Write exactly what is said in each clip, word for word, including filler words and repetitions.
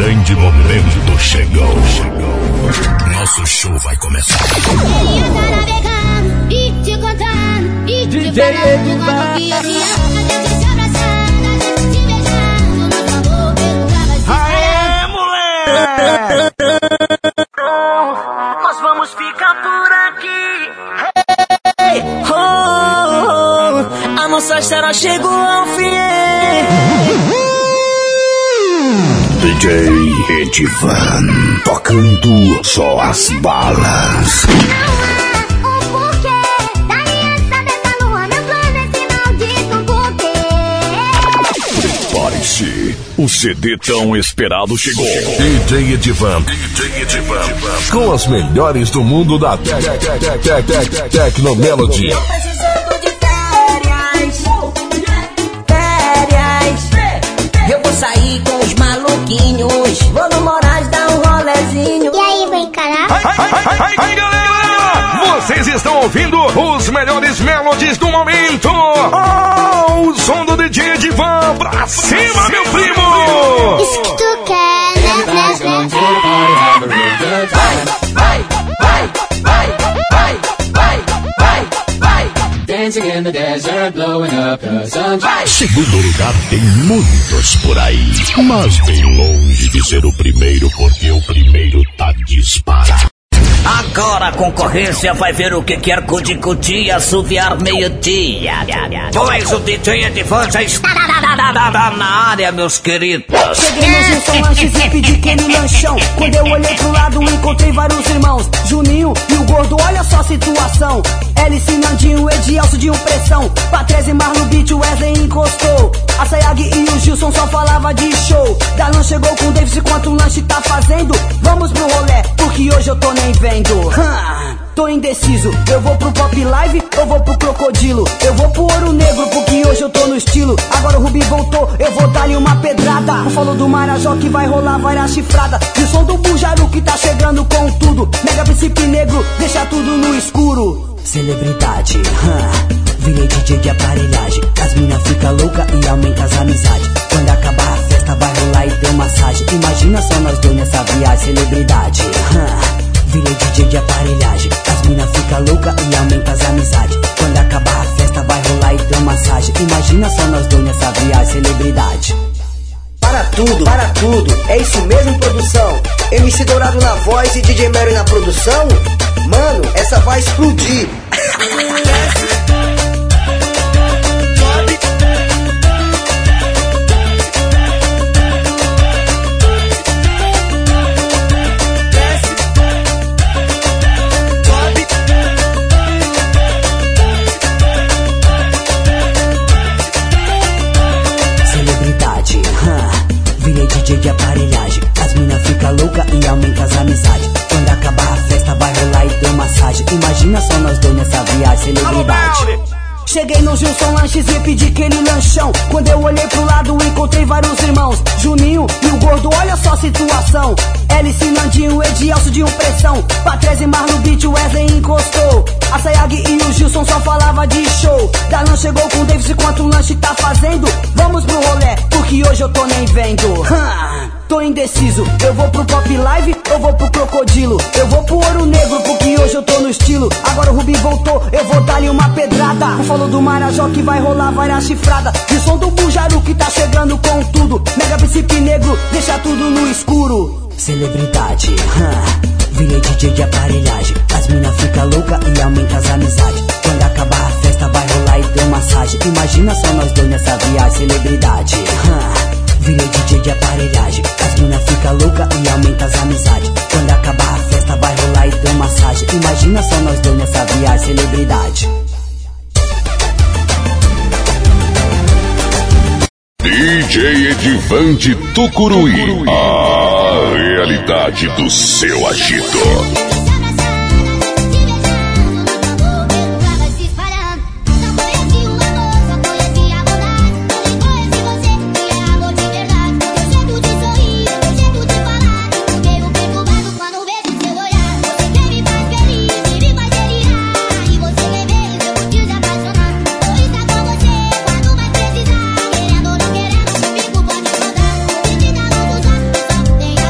grande momento chegou. Nosso show vai começar. D J Edivan. Aê, moleque! Nós vamos ficar por aqui. Hey, oh, oh, a nossa história chegou ao fim. D J Edivan, tocando só as balas. Prepare-se, o C D tão esperado chegou. D J Edivan, D J Edivan, com as melhores do mundo da Tecnomelody. Eu precisando de férias, férias. Eu vou sair com os maluquinhos, vou no Moraes dar um rolezinho. E aí, vem encarar? Ai, ai, ai, ai, ai, galera! Vocês estão ouvindo os melhores melodies do momento. Oh, o som do D J Edivan pra cima, meu primo! Isso que tu quer, né, né, né? Vai, vai, vai, vai, vai, vai, vai. Dancing in the desert, blowing up the sunshine. Segundo lugar tem muitos por aí, mas bem longe de ser o primeiro, porque o primeiro tá disparado. Agora a concorrência vai ver o que quer cuti-cuti e assoviar meio-dia. Pois o D J Edivan já está na área, meus queridos. Cheguei no Gilson Lanches e pedi aquele lanchão. Quando eu olhei pro lado, encontrei vários irmãos. Juninho e o Gordo, olha só a situação. Hélice, Nandinho, Edielso de um pressão. Patrese, Marlon, Beat, Wesley encostou. A Sayag e o Gilson só falava de show. Darlan chegou com o Davis e quanto o lanche tá fazendo. Vamos pro rolê, porque hoje eu tô nem vendo. Hum, tô indeciso, eu vou pro Pop Live ou vou pro Crocodilo? Eu vou pro Ouro Negro porque hoje eu tô no estilo. Agora o Rubi voltou, eu vou dar-lhe uma pedrada. O falou do Marajó que vai rolar várias chifradas. E o som do Bujaru que tá chegando com tudo. Mega Príncipe Negro, deixa tudo no escuro. Celebridade, hum, virei D J de aparelhagem. As mina fica louca e aumenta as amizades. Quando acabar a festa vai rolar e ter massagem. Imagina só nós dois nessa viagem. Celebridade, hum, virei D J de aparelhagem. As mina fica louca e aumenta as amizades. Quando acabar a festa vai rolar e ter massagem. Imagina só nós dois nessa viagem. Celebridade. Para tudo, para tudo, é isso mesmo, produção. M C Dourado na voz e D J Mary na produção. Mano, essa vai explodir. De aparelhagem, as mina fica louca e aumenta as amizades. Quando acabar a festa vai rolar e ter massagem. Imagina só nós dois nessa viagem. Celebridade. Cheguei no Gilson Lanches e pedi aquele lanchão. Quando eu olhei pro lado encontrei vários irmãos. Juninho e o Gordo, olha só a situação. Hélice, Nandinho, Edielso de um pressão. Patrese, Marlon, Beat, Wesley encostou. A Sayag e o Gilson só falava de show. Darlan chegou com o Davis e quanto o lanche tá fazendo. Vamos pro rolê, porque hoje eu tô nem vendo. Hum, tô indeciso, eu vou pro Pop Live ou vou pro Crocodilo? Eu vou pro Ouro Negro, porque hoje eu tô no estilo. Agora o Rubi voltou, eu vou dar-lhe uma pedrada. O falou do Marajó que vai rolar várias chifradas. E o som do Bujaru que tá chegando com tudo. Mega Príncipe Negro, deixa tudo no escuro. Celebridade, hum, virei D J de aparelhagem. As mina fica louca e aumenta as amizades. Quando acabar a festa vai rolar e ter massagem. Imagina só nós dois nessa viagem. Celebridade, hum, virei D J de aparelhagem. As mina fica louca e aumenta as amizades. Quando acabar a festa vai rolar e ter massagem. Imagina só nós dois nessa viagem. Celebridade. D J Edivan de Tucuruí, a realidade do seu agito. Tem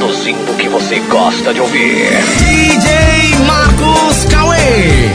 produzindo o que você gosta de ouvir. D J Marcos Cauê.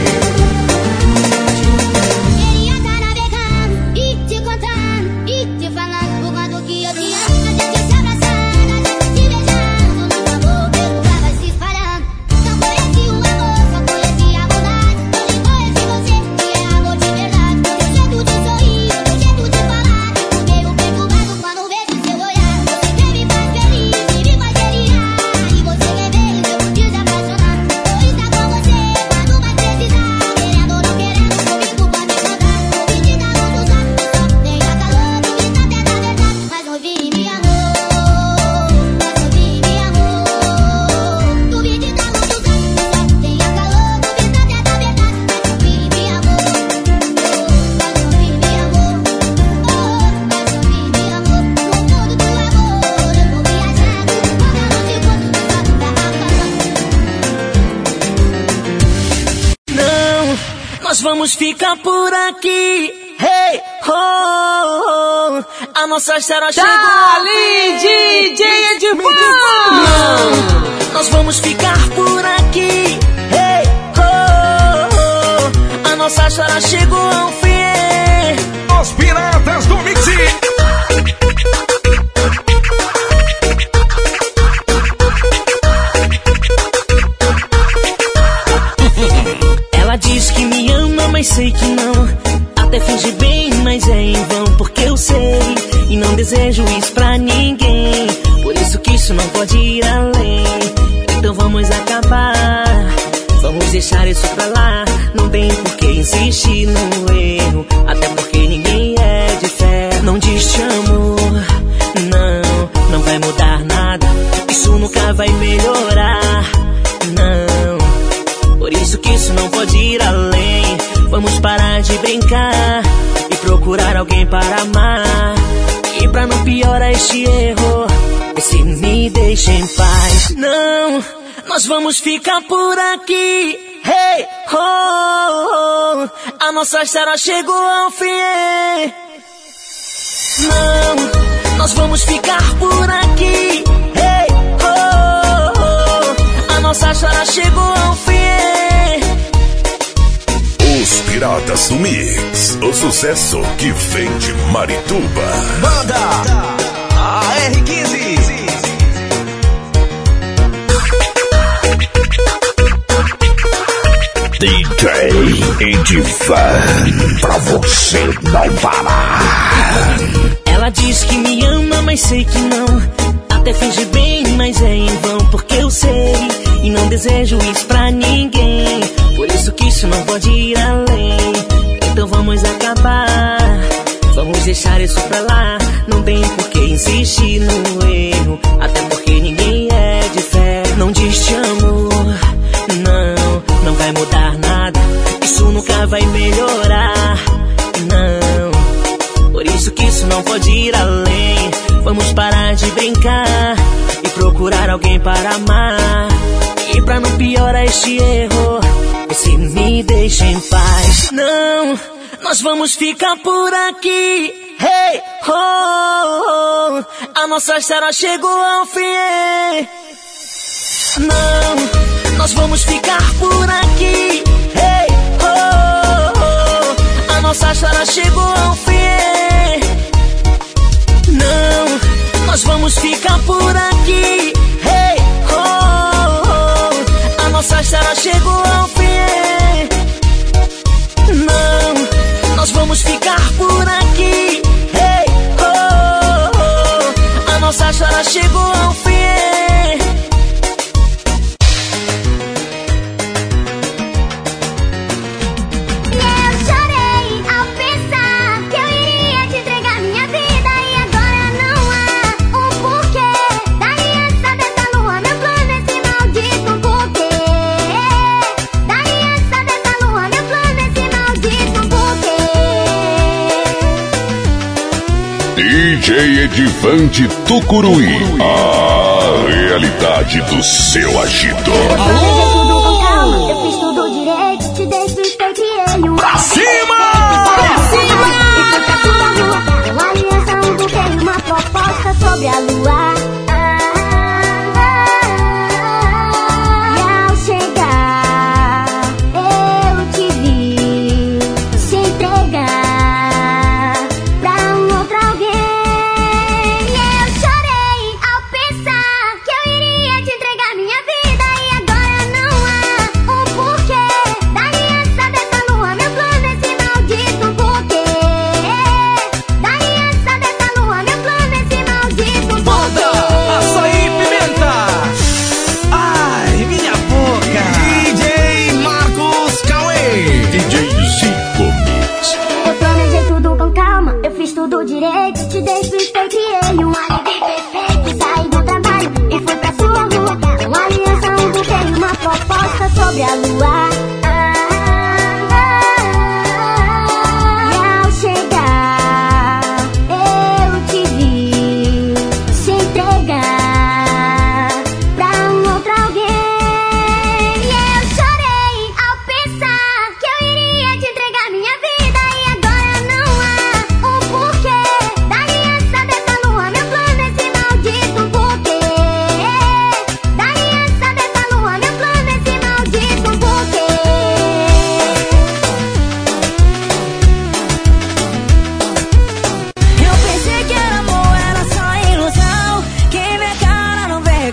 Vamos ficar por aqui, hey, oh, oh, a nossa história chegou. Dali, D J Edivan! Não, nós vamos ficar por aqui, hey, oh, oh, a nossa história chegou ao fim. Os Piratas do Mix. Ela diz que me ama, mas sei que não. Até finge bem, mas é em vão, porque eu sei e não desejo isso pra ninguém. Por isso que isso não pode ir além. Então vamos acabar, vamos deixar isso pra lá. Não tem por que insistir no erro, até porque ninguém é de fé. Não diz te amo, não, não vai mudar nada. Isso nunca vai melhorar, não. Por isso que isso não pode ir além. Vamos parar de brincar e procurar alguém para amar. E pra não piorar este erro, esse me deixa em paz. Não, nós vamos ficar por aqui, hey, oh, oh, a nossa história chegou ao fim. Não, nós vamos ficar por aqui, hey, oh, oh, a nossa história chegou ao fim. Os Piratas do Mix, o sucesso que vem de Marituba. Banda A R quinze. D J Edivan, pra você não parar. Ela diz que me ama, mas sei que não. Até finge bem, mas é em vão, porque eu sei e não desejo isso pra ninguém. Por isso que isso não pode ir além. Então vamos acabar, vamos deixar isso pra lá. Não tem por que insistir no erro, até porque ninguém é de fé. Não diz te amo, não, não vai mudar nada. Isso nunca vai melhorar, não. Por isso que isso não pode ir além. Vamos parar de brincar e procurar alguém para amar. E pra não piorar este erro, esse me deixa em paz. Não, nós vamos ficar por aqui, hey, oh, oh, a nossa história chegou ao fim. Não, nós vamos ficar por aqui, hey, oh, oh, a nossa história chegou ao fim. Não, nós vamos ficar por aqui, hey, oh, oh, a nossa história chegou ao fim. Não, nós vamos ficar por aqui, hey, oh, oh, a nossa história chegou ao fim. D J Edivan de Tucuruí, a realidade do seu agito. Eu fiz tudo direito, te despistei, criei um. Pra cima! Pra cima! E foi pra tua rua, uma aliança, um buquê e uma proposta sobre a lua. Ah, ah,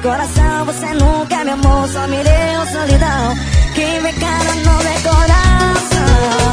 coração. Você nunca me amou, só me deu solidão. Quem vê cara não vê coração.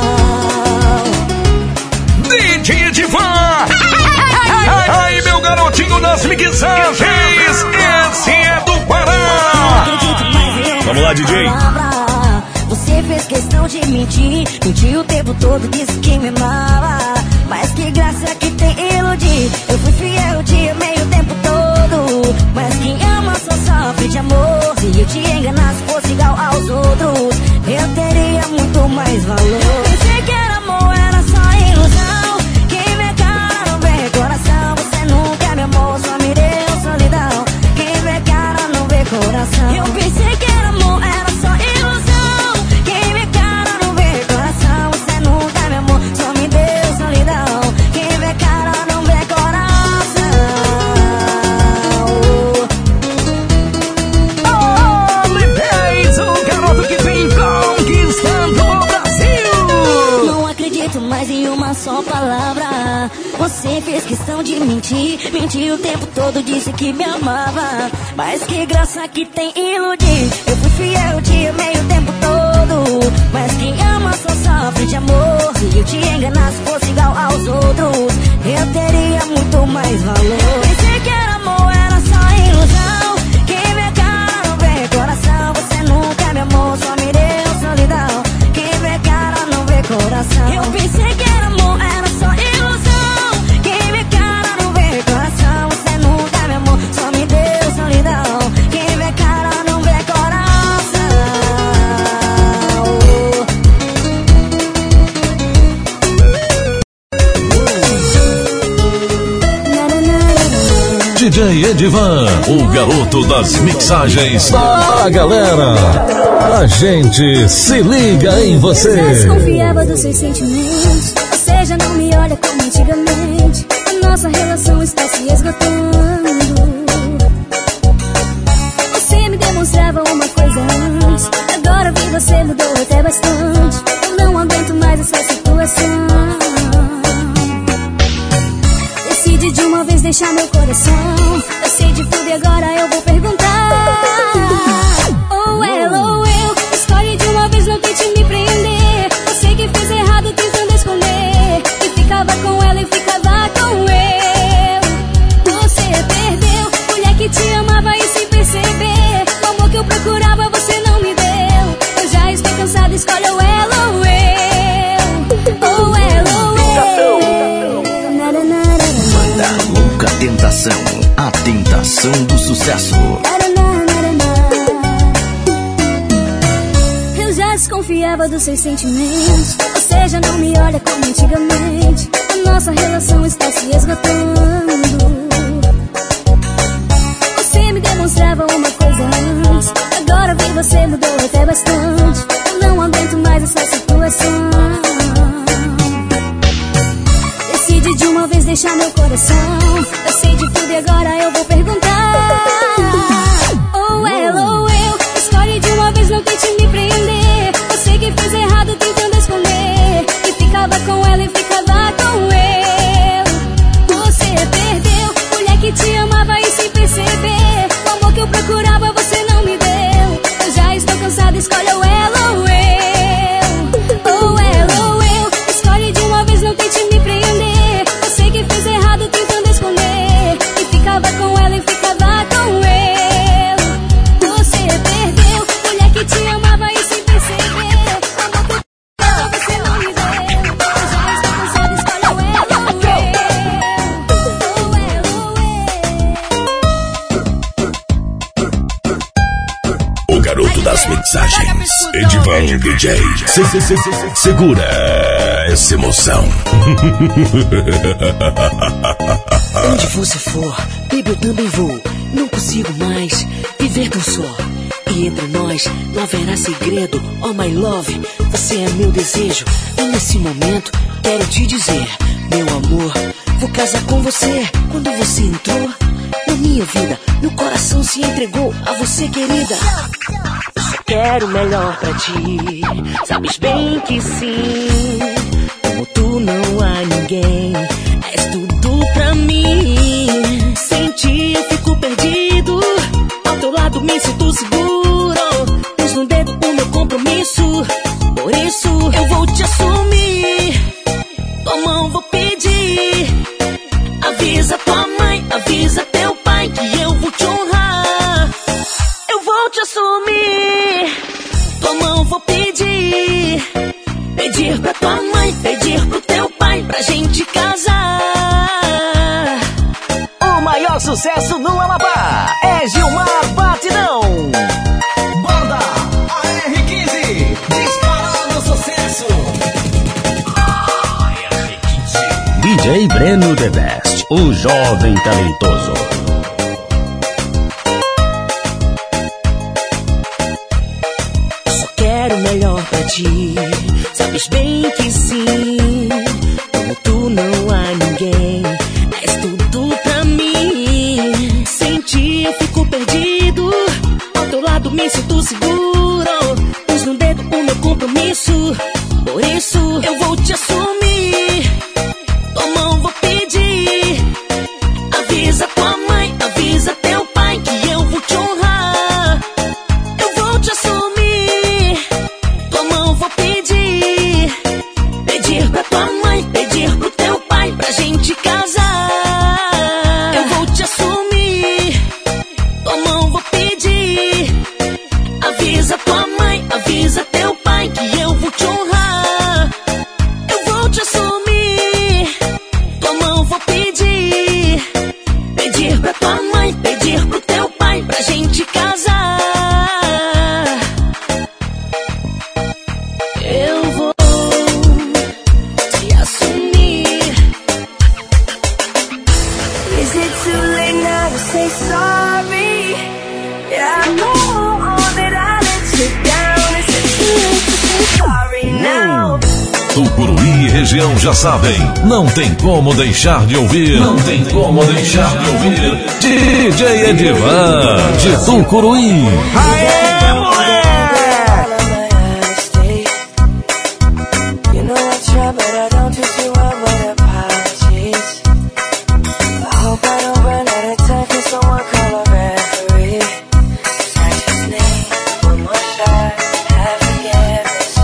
D J Edivan! Aí, meu garotinho das mixagens, esse é do Pará! Vamos lá, D J! Você fez questão de mentir, mentiu o tempo todo, disse que me amava. Mas que graça que tem iludir. Eu fui fiel, te amei o tempo todo. Mas quem ama só sofre de amor. Se eu te enganasse, fosse igual aos outros, eu teria muito mais valor. Pensei que era amor, era só ilusão. Quem vê cara não vê coração. Você nunca me amou, só me deu solidão. Quem vê cara não vê coração. Eu pensei que era amor, era só ilusão. Quem vê cara não vê coração. Você nunca me amou, só me deu solidão. Quem vê cara não vê coração. Oh, me fez o garoto que vem conquistando o Brasil. Não acredito mais em uma só palavra. Você fez questão de mentir, mentiu o tempo todo, disse que me amava. Mas que graça que tem iludir. Eu fui fiel, te amei o tempo todo. Mas quem ama só sofre de amor. Se eu te enganasse, fosse igual aos outros, eu teria muito mais valor. Pensei que era amor, era só ilusão. Quem vê cara não vê coração. Você nunca me amou, só me deu solidão. Quem vê cara não vê coração. Eu pensei que era amor, era só ilusão. Quem vê cara não vê coração. Você nunca me amou, só me deu solidão. Quem vê cara não vê coração. D J Edivan, o garoto das mixagens. Fala, galera, a gente se liga em você. Eu já desconfiava dos seus sentimentos. Você já não me olha como antigamente. A nossa relação está se esgotando. Você me demonstrava uma coisa antes. Agora vi você mudou até bastante. Eu não aguento mais essa situação. Decide de uma vez deixar meu coração. Eu sei de tudo e agora eu vou perguntar. Ou ela ou eu. Escolhe de uma vez, não tente me prender. Você que fez errado tentando esconder. E ficava com ela e ficava com eu. Você perdeu. Mulher que te amava e sem perceber. O amor que eu procurava você não me deu. Eu já estou cansada, escolhe ou ela ou eu. Ou ela ou eu. Da louca tentação, a tentação do sucesso. Eu já desconfiava dos seus sentimentos. Você já não me olha como antigamente. A nossa relação está se esgotando. Você me demonstrava uma coisa antes. Agora vi você mudou até bastante. Eu não aguento mais essa situação. Decide de uma vez deixar meu coração. Eu sei de tudo e agora eu vou perguntar. Ou ela ou eu. Escolhe de uma vez, não tente me prender. Você que fez errado tentando esconder. E ficava com ela e ficava com eu. Você perdeu. Mulher que te amava e sem perceber. O amor que eu procurava você não me deu. Eu já estou cansada, escolhe ou ela ou eu. Ou ela ou eu. Escolhe de uma vez, não tente me prender. Você que fez errado tentando esconder. E ficava com ela e ficava com eu. Você perdeu. Mulher que te amava e sem perceber. O amor que eu procurava você não me deu. Eu já estou cansada, escolhe ou ela ou eu. Ou ela ou eu. O garoto das mixagens, Edivan D J. Se, se, se, se, segura essa emoção. Onde você for, baby, eu também vou. Não consigo mais viver tão só. E entre nós não haverá segredo. Oh my love, você é meu desejo. E nesse momento quero te dizer, meu amor, vou casar com você. Quando você entrou na minha vida, meu coração se entregou a você, querida. Eu só quero o melhor pra ti. Sabes bem que sim. Como tu não há ninguém. És tudo pra mim. Sem ti eu fico perdido. Ao teu assumir. Tua mão vou pedir. Pedir pra tua mãe, pedir pro teu pai, pra gente casar. O maior sucesso no Amapá é Gilmar Batidão. Banda A R quinze, disparando sucesso. A R quinze. D J Breno The Best, o jovem talentoso. Só quero o melhor pra ti, sabes bem que sim. Como tu não há ninguém, és tudo pra mim. Sem ti eu fico perdido, ao teu lado me sinto seguro. Pus no dedo o meu compromisso, por isso eu vou te assumir. Tua mão vou pedir. Avisa tua mãe, avisa teu pai que eu vou te honrar. Eu vou te assumir. Tua mão vou pedir. Pedir pra tua mãe, pedir pro teu pai, pra gente casar. Eu vou te assumir. Tua mão vou pedir. Avisa tua mãe, avisa teu pai que eu vou te honrar. Eu vou te assumir. Tua mão vou pedir. Pedir pra tua mãe, pedir pro teu pai, pra gente casar. Eu vou te assumir. Is it too late now to say sorry? Yeah, I know that I let you down. Is it too late to say sorry now? Tucuruí e região já sabem, não tem como deixar de ouvir, não tem como deixar de ouvir D J Edivan de Tucuruí. Aê, mulher! You know I try, but I don't do too well with apologies. I hope I don't run out of time, can someone call a referee? I just need one more shot, have forgiveness.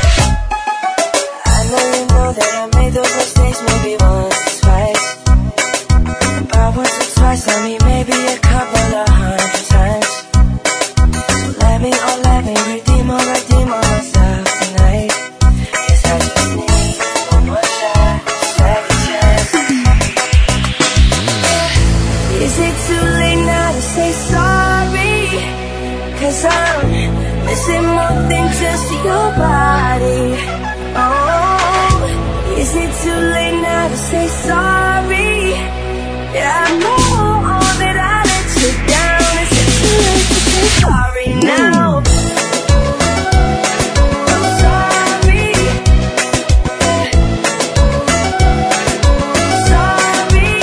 I know you know that I made those mistakes maybe once or twice. By once or twice, I mean maybe a couple of hundred times. So let me, oh let me redeem or redeem myself tonight. Yes, I just need one more shot, second chance. Is it too late now to say sorry? Cause I'm missing more than just your body. Oh, is it too late now to say sorry? Yeah, I know that I let you down. Is it too late to say sorry now? I'm sorry. Sorry.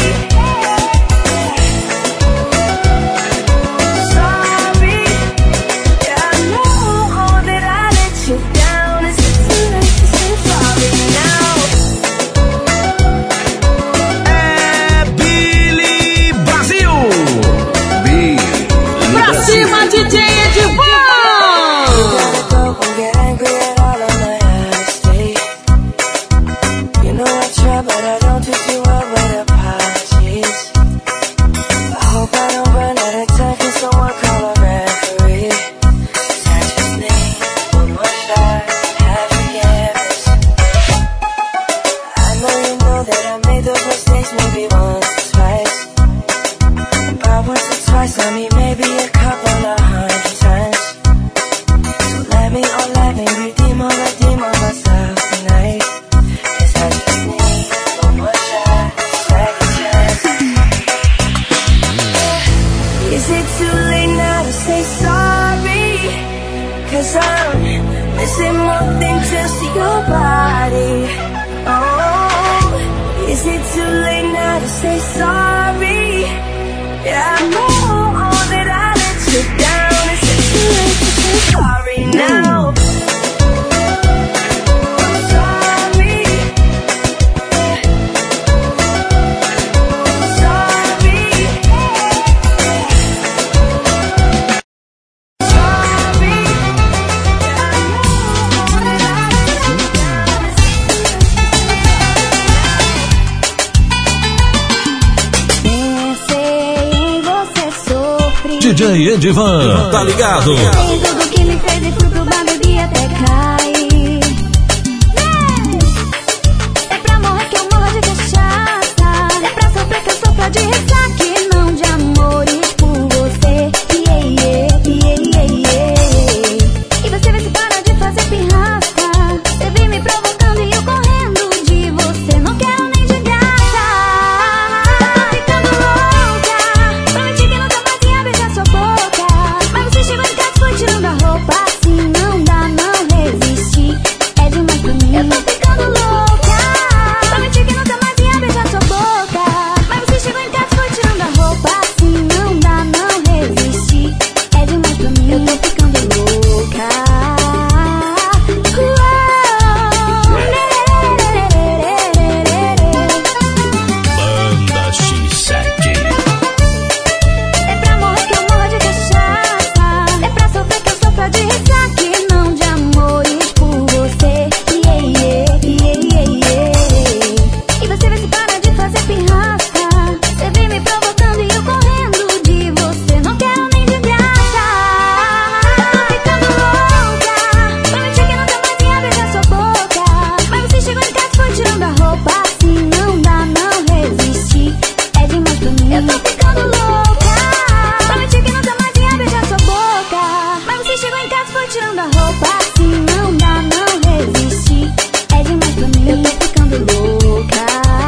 Sorry. Yeah, I know that I let you down. Is it too late to say sorry now? É Billy Brasil. Billy Pra cima, D J Edivan! Don't get angry at all of my honesty. You know I try, but I don't do too well with apologies. I hope I don't run out of time, can someone call a referee? 'Cause I just need one more shot, have forgiveness. I know you know that I made those mistakes maybe once or twice. By once or twice, I mean maybe a couple of hundred times. So let me, oh let me redeem or redeem myself tonight. 'Cause I just need one more shot, second chance. Is it too late now to say sorry? 'Cause I'm missing more than just your body. Oh, is it too late now to say sorry? Yeah, I know that I let you down. Is it too late to say sorry now? I'm sorry. Sorry. Sorry. D J Edivan, tá ligado? Tem tudo que me fez e fui pro bar, bebi até cair. É pra morrer que eu morro de cachaça, é pra sofrer que eu sofro de ressaca e não de amores por você. Yeah, yeah, yeah, yeah, yeah. E você vê se para de fazer pirraça, você vem me provocando e eu correndo de você. Não quero nem de graça, eu tô ficando louca. Prometi que nunca mais ia beijar sua boca, mas você chegou em casa e foi tirando a roupa. Assim não dá, não resisti, é demais pra mim. Eu tô ficando louca. Prometi que nunca mais ia beijar sua boca, mas você chegou em casa e foi tirando a roupa. Assim não dá, não resisti, é demais pra mim. Eu tô ficando louca. Banda X sete. É pra morrer que eu morro de cachaça, é pra sofrer que eu sofro de ressaca e não de amores por você. Yeah, yeah, yeah, yeah, yeah. E você vê se para de fazer pirraça, você vem me provocando e eu correndo de você. Não quero nem de graça, eu tô ficando louca. Prometi que nunca mais ia beijar sua boca, mas você chegou em casa e foi tirando a roupa. Assim não dá, não resisti, é demais pra mim. Eu tô ficando louca. Prometi que nunca mais ia beijar sua boca, mas você chegou em casa e foi tirando a roupa. Assim não dá, não resisti, é demais pra mim. Eu tô ficando louca.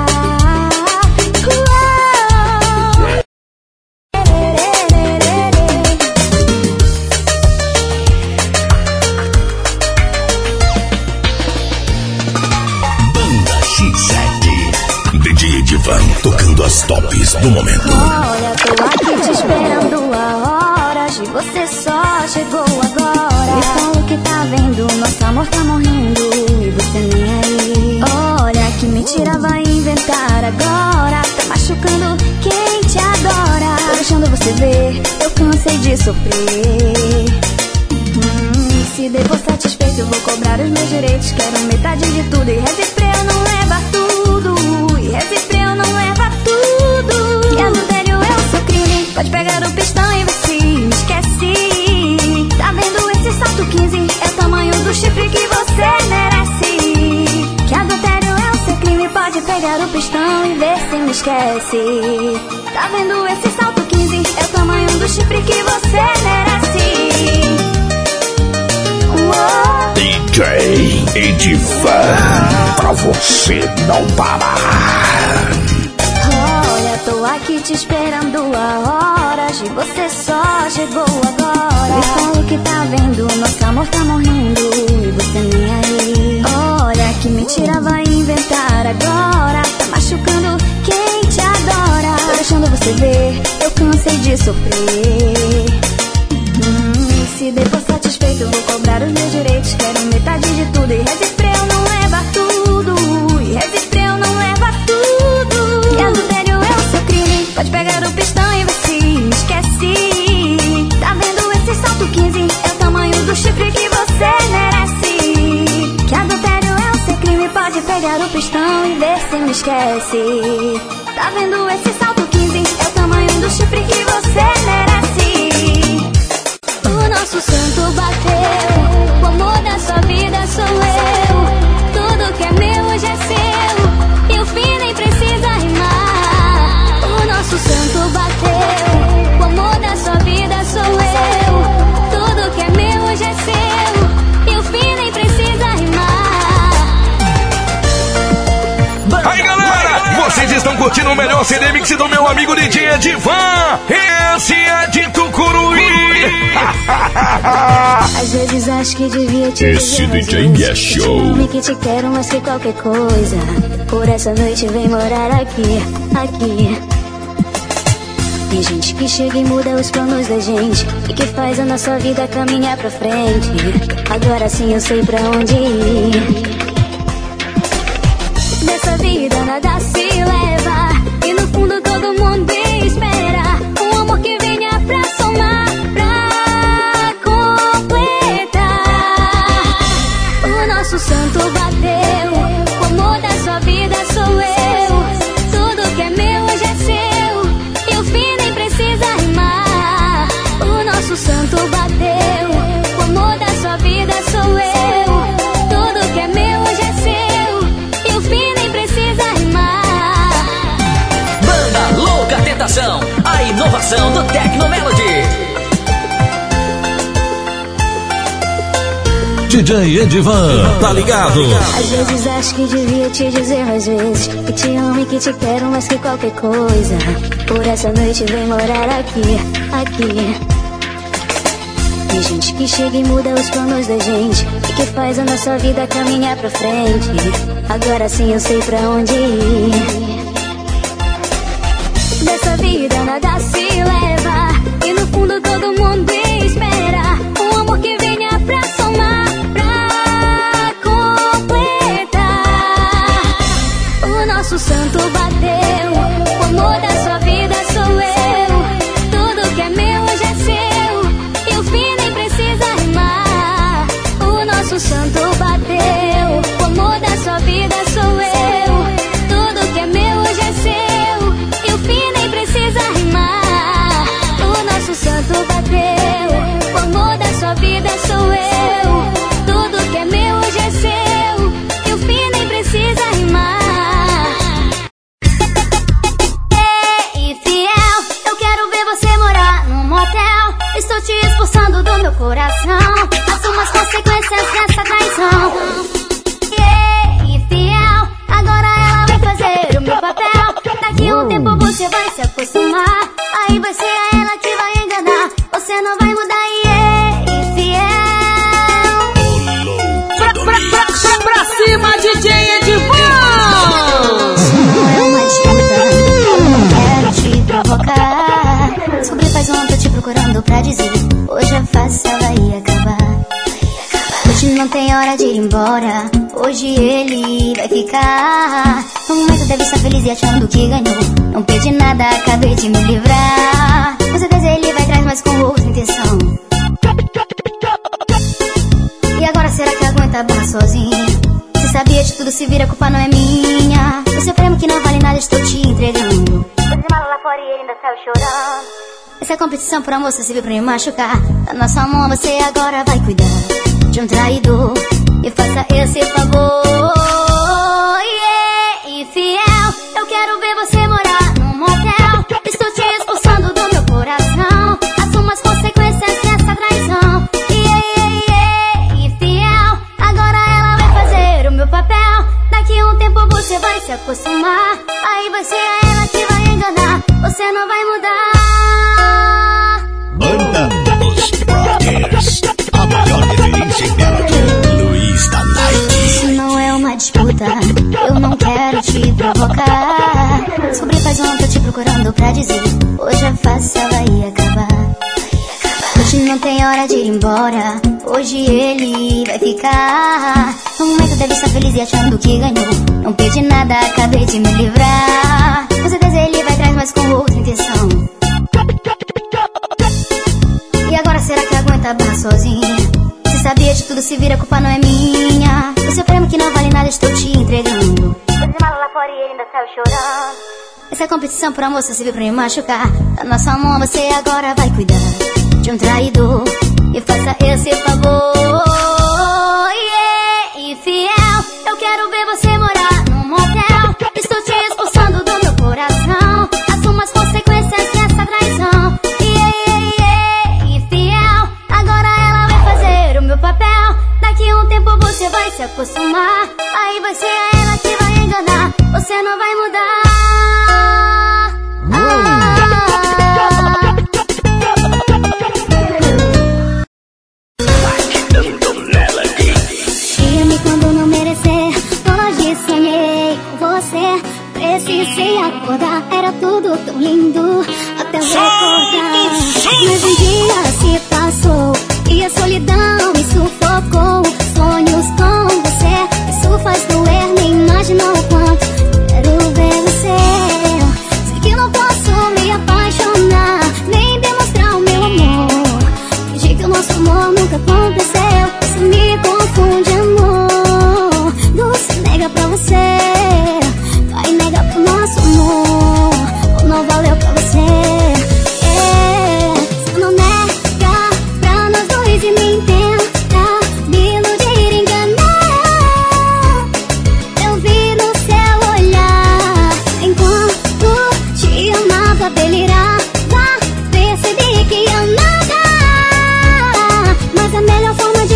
Banda X sete. D J Edivan tocando as tops do momento. Olha, tô aqui te esperando há horas e você só chegou agora. Me fala o que tá vendo, nosso amor tá morrendo e você nem aí. Olha, que mentira vai inventar agora, tá machucando quem te adora. Tô deixando você ver, eu cansei de sofrer. Hum, se depois satisfeito eu vou cobrar os meus direitos. Quero metade de tudo e resfriar não leva tudo. E resfriar não leva tudo. E adultério é o seu crime, pode pegar o pistão e ver se me esquece. Tá vendo esse salto quinze? É o tamanho do chifre que você merece. Que adultério é o seu crime, pode pegar o pistão e ver se me esquece. Tá vendo esse salto quinze? É o tamanho do chifre que você merece. Uou. D J Edivan, pra você não parar. Olha, tô aqui te esperando há horas e você só chegou agora. Me fala o que tá vendo, nosso amor tá morrendo e você nem aí. Olha, que mentira vai inventar agora, tá machucando quem te adora. Tô deixando você ver, eu cansei de sofrer. Hum, se depois satisfeito eu vou cobrar os meus direitos. Quero metade de tudo e resfriar não leva tudo. E resfriar não leva tudo. E adultério é o seu crime, pode pegar o pistão e ver se me esquece. Tá vendo esse salto quinze? É o tamanho do chifre que você merece. Que adultério é o seu crime, pode pegar o pistão e ver se me esquece. Tá vendo esse salto quinze? É o tamanho do chifre que você merece. O nosso santo bateu, o amor da sua vida sou eu. Tudo que é meu hoje é seu, e o fim nem precisa rimar. O nosso santo bateu, o amor da sua vida sou eu. Tudo que é meu hoje é seu, e o fim nem precisa rimar. Aí galera, vocês estão curtindo o melhor C D Mix do meu amigo D J Edivan. Esse é de Tucuruí. Às vezes acho que devia te Esse D J é show. Dizer que te quero mais que qualquer coisa. Por essa noite vem morar aqui, aqui. Tem gente que chega e muda os planos da gente e que faz a nossa vida caminhar pra frente. Agora sim eu sei pra onde ir. Dessa vida nada se leva e no fundo todo mundo espera um amor que venha pra somar, pra completar. O nosso santo bateu, o amor da sua vida sou eu. Tudo que é meu hoje é seu, e o fim nem precisa rimar. D J Edivan, tá ligado? Às vezes acho que devia te dizer mais vezes que te amo e que te quero mais que qualquer coisa. Por essa noite vem morar aqui, aqui. Tem gente que chega e muda os planos da gente e que faz a nossa vida caminhar pra frente. Agora sim eu sei pra onde ir. Dessa vida nada se leva e no fundo todo mundo espera um amor que venha pra somar, pra completar. O nosso santo bateu, o amor da sua vida sou eu. Tudo que é meu hoje é seu e o fim nem precisa rimar. O nosso santo bateu, o amor da sua vida sou eu. Tudo que é meu hoje é seu e o fim nem precisa rimar. O nosso santo bateu, o amor da sua vida sou eu. Tudo que é meu hoje é seu e o fim nem precisa rimar. Ei, infiel, eu quero ver você morar num motel. Estou te expulsando do meu coração. Assuma as consequências dessa traição. Ei, infiel, agora ela vai fazer o meu papel. Daqui a um tempo você vai se acostumar. Aí vai ser a ela que vai enganar. Você não vai mudar e é infiel. Pra, pra, pra, pra, pra cima, D J Edivan! Não é uma disputa, eu não quero te provocar. Descobri faz um ano, tô te procurando pra dizer. Hoje é fácil, ela ia acabar. Hoje não tem hora de ir embora. Hoje ele vai ficar. No momento deve estar feliz e achando que ganhou. Não perdi nada, acabei de me livrar. Com certeza ele vai atrás, mas com outra intenção. E agora será que aguenta a barra sozinho? Se sabia de tudo, se vira, a culpa não é minha. O seu prêmio que não vale nada, estou te entregando. Você mala lá fora e ele ainda saiu chorando. Essa competição por amor, você serviu pra me machucar. Da nossa mão você agora vai cuidar de um traidor e faça esse favor. Yeah, infiel, eu quero ver você morar num motel. Estou te expulsando do meu coração. Assuma as consequências dessa traição. Yeah, yeah, yeah, infiel, agora ela vai fazer o meu papel. Daqui a um tempo você vai se acostumar. Aí vai ser a ela que vai enganar. Você não vai mudar. Banda dos Brothers, a maior referência em Melody, Luiz da Night. Isso não é uma disputa, eu não quero te provocar. Descobri faz um ano, tô te procurando pra dizer. Hoje é fácil, ela ia acabar. Hoje não tem hora de ir embora. Hoje ele vai ficar. No momento deve estar feliz e achando que ganhou. Não perdi nada, acabei de me livrar. Com certeza ele vai atrás, mas com outra intenção. E agora será que aguenta a barra sozinha? Se sabia de tudo, se vira, a culpa não é minha. O seu prêmio que não vale nada, estou te entregando. Você mala lá fora e ele ainda saiu chorando. Essa competição por amor, você serviu pra me machucar. Da nossa mão você agora vai cuidar de um traidor e faça esse favor. Yeah, infiel, eu quero ver você morar num motel. Estou te expulsando do meu coração. Assuma as consequências dessa traição. Yeah, yeah, yeah, infiel, agora ela vai fazer o meu papel. Daqui a um tempo você vai se acostumar. Aí vai ser a ela que vai enganar. Você não vai mudar. Ah. Ia-me quando não merecer. Hoje sonhei com você. Precisei acordar. Era tudo tão lindo até eu recordar. Mas um dia se passou e a solidão me sufocou. Sonhos com você, isso faz doer. Nem imaginou o quanto quero ver você. Sei que não posso me apaixonar, nem demonstrar o meu amor. Fingi que o nosso amor nunca aconteceu. Isso me confunde, amor. Não se nega pra você, vai negar pro nosso amor. Ou não valeu pra você. Yeah. Se não nega pra nós dois e me entenda, me iludir, enganar. Eu vi no seu olhar, enquanto te amava, delirava. Percebi que eu nada, mas a melhor forma de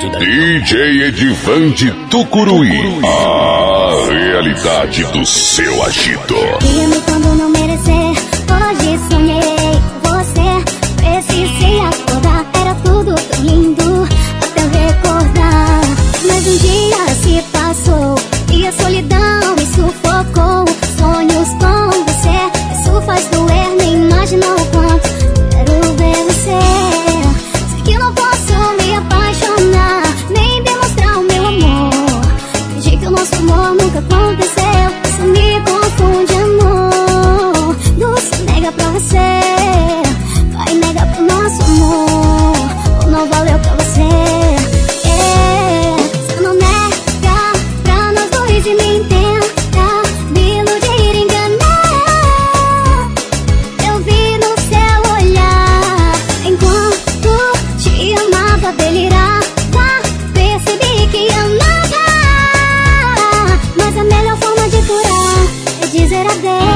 D J Edivan de Tucuruí. A realidade do seu agito. Ia-me quando não merecer. Hoje sonhei com você. Precisei acordar. Era tudo tão lindo até eu recordar. Mas um dia se passou e a solidão me sufocou. Sonhos com você, isso faz doer. Nem imagina o quanto quero ver você. Sei que não posso me apaixonar, nem demonstrar o meu amor. Fingi que o nosso amor nunca aconteceu. Isso me confunde, amor. Não nega pra você, vai negar pro nosso amor. Ou não valeu pra você. Yeah. Você não nega pra nós dois e nem tenta me iludir, enganar. Eu vi no seu olhar, enquanto te amava, delirava. Percebi que amava, mas a melhor forma de curar é dizer adeus.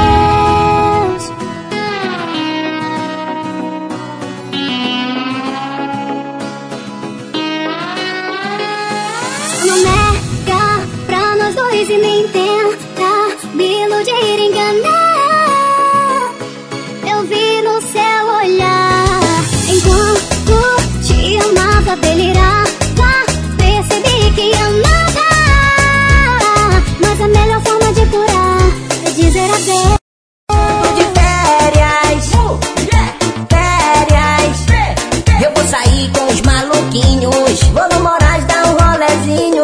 Não nega pra nós dois e nem tenta me iludir, enganar. Eu vi no seu olhar, enquanto te amava, delirava. Percebi que amava, mas a melhor forma de curar é dizer adeus. De férias, férias, eu vou sair com os maluquinhos. Vou no Moraes dar um rolezinho.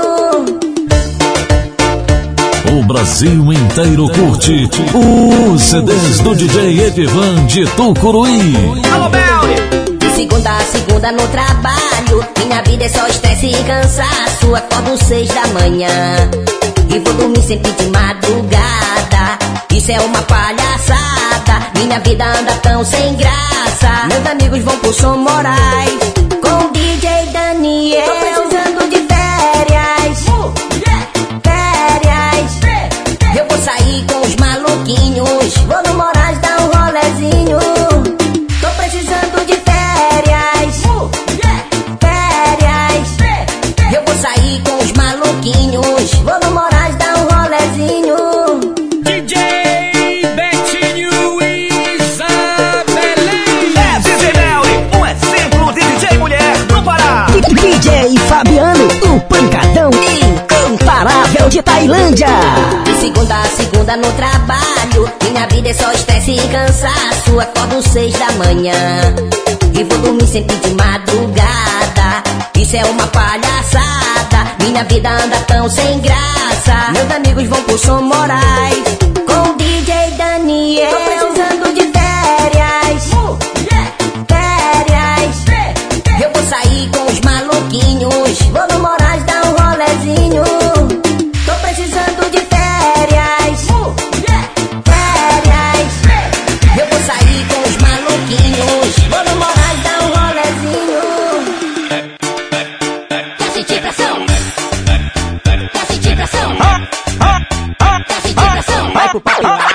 O Brasil inteiro curte os C Ds do D J Edivan de Tucuruí. Alô, Belly! De segunda a segunda no trabalho, minha vida é só estresse e cansaço. Acordo seis da manhã e vou dormir sempre de madrugada. Isso é uma palhaçada, minha vida anda tão sem graça. Meus amigos vão pro Som Moraes com o D J Daniel. Tô precisando de férias, férias. Eu vou sair com os maluquinhos. Vou no Moraes dar um rolezinho. Tô precisando de férias, férias. Eu vou sair com os maluquinhos. Vou no Moraes dar um rolezinho. D J Betinho e Isabelém. É D J Belly, um exemplo de D J mulher do Pará. D J Fabiano, o pancadão incomparável de Tailândia. De segunda a segunda no trabalho, minha vida é só estresse e cansaço. Acordo seis da manhã e vou dormir sempre de madrugada. Isso é uma palhaçada, minha vida anda tão sem graça. Meus amigos vão pro Som Moraes com o D J Daniel. Tô precisando de férias, férias. Eu vou sair com os maluquinhos. Vou no Moraes dar um rolezinho. Tô precisando de férias, férias. Eu vou sair com os maluquinhos. Vou no Moraes dar um rolezinho. Quer sentir pressão? Quer sentir pressão? Quer sentir pressão? Vai pro papo lá.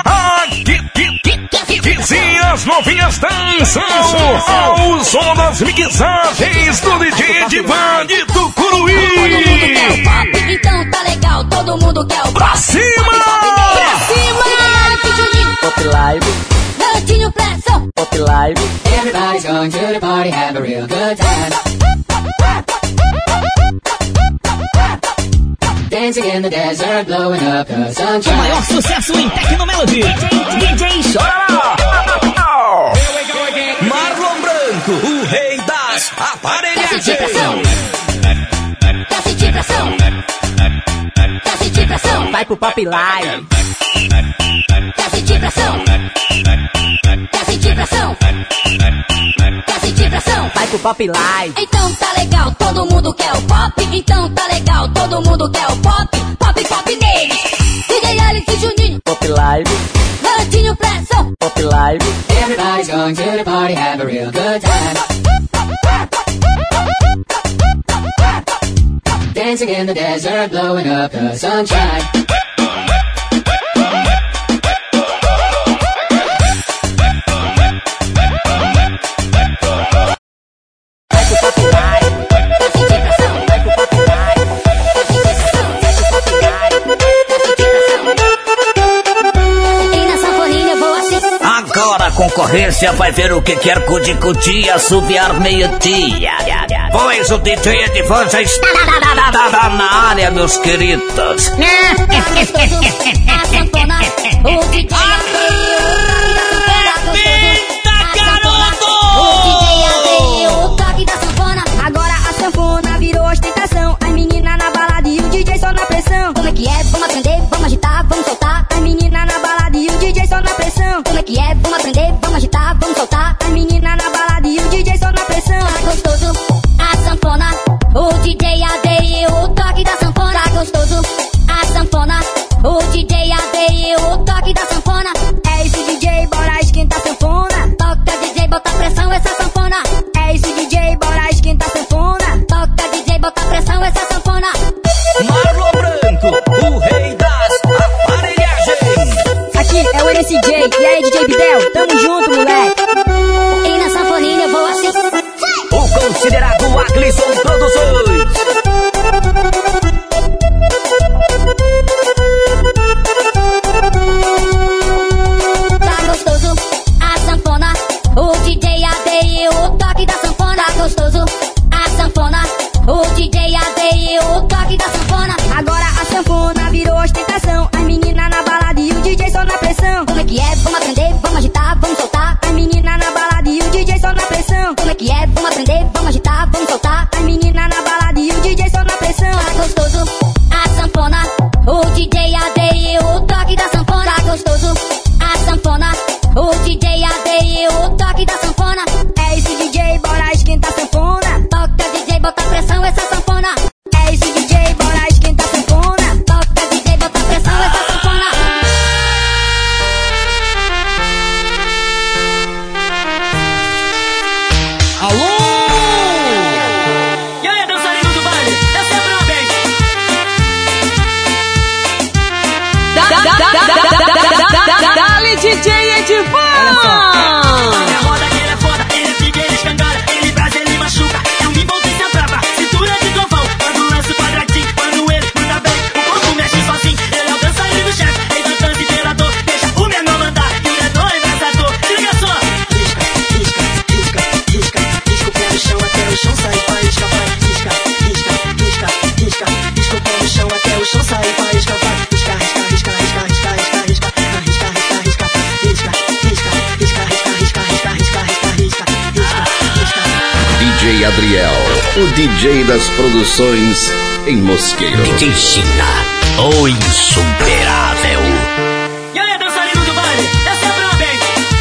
Vizinhas novinhas dançam ao som das mixagens do D J Edivan de Tucuruí. Todo mundo quer o pop, então tá legal. Todo mundo quer o pop. Pra cima! Pra cima! Pop Live, Garotinho pressão. Pop Live. Everybody's going to the party, have a real good time. Dancing in the desert, blowing up the O sunshine. maior sucesso em Tecnomelody, D J Chororó. Marlon Branco, o rei das Quer sentir aparelhagens. pressão? Quer sentir pressão? Quer sentir pressão? Vai pro Pop Live. Quer sentir pressão? Quer sentir pressão? Quer sentir pressão? Vai pro Pop Live. Então tá legal, todo mundo quer o pop. Então tá legal, todo mundo quer o pop. Pop, pop neles. D J Alex e Juninho. Pop Live, Garotinho pressão. Pop Live. Everybody's going to the party, have a real good time. Dancing in the desert, blowing up the sunshine. Quer sentir pressão? Agora a concorrência vai ver o que quer cudir-cudir, assoviar meio-dia. Pois o D J Edivan já está na área, meus queridos. A sanfona, o D J o toque da sanfona. Agora a sanfona virou ostentação. As meninas na balada e o D J só na pressão. Como é que é? Vamos aprender, vamos agitar, vamos soltar. As meninas na balada e o D J só na pressão. Como é que é? Vamos aprender, vamos agitar, vamos soltar. As meninas na balada e o D J só na pressão. Tá gostoso a sanfona, o D J A D e o toque da sanfona. Tá gostoso a sanfona, o D J A D e o toque da sanfona. É isso, D J, bora esquentar a sanfona. Toca, D J, bota pressão essa sanfona. É isso, D J, bora esquentar a sanfona. Toca, D J, bota pressão essa sanfona. Marlon Branco, o rei das aparelhagens. Aqui é o M C J e aí D J Bidel, tamo junto, moleque. E na sanfoninha eu vou assim. O considerado Aglisson Produções. Tá gostoso a sanfona, o D J A D e o toque da sanfona. Tá gostoso a sanfona, o D J A D e o toque da sanfona. Agora a sanfona virou ostentação. As meninas na balada e o D J só na pressão. Como é que é? Vamos aprender, vamos agitar, vamos soltar. As meninas na balada e o D J só na pressão. Como é que é? Vamos aprender, vamos agitar, vamos soltar. As meninas na balada e o D J só na pressão. Tá gostoso a sanfona, o D J A D e o toque da sanfona. Tá gostoso a sanfona, o D J A D e o toque da sanfona. É isso, D J, bora esquentar a sanfona. Toca, D J, bota pressão essa sanfona. É isso, D J, bora esquentar a sanfona. Toca, D J, bota pressão essa sanfona. Alô! E aí, dançarino do baile? Essa é a primeira vez. Dale D J Edivan! É roda que ele é foda, ele é pique, ele escangalha, ele brasa, ele machuca. É uma envolvência brava, cintura de trovão. Quando lança o quadradinho, quando ele manda bem, o corpo mexe sozinho. Ele é o dançarino chefe, ele dança imperador. Deixa o menor mandar, diretor e embaixador. Liga só! Risca, risca, risca, risca, risca o pé no chão até o chão sair faísca, vai. Risca, risca, risca, risca, risca o pé no chão até o chão sair faísca, vai. Risca, risca, risca, risca, risca, risca, risca, risca, risca, risca, risca, risca, risca, risca, risca, risca, risca, risca, risca, risca. D J Adriel, o D J das produções em Mosqueiro. D J China, o insuperável. E aí, dançarino do baile? Essa é a primeira vez.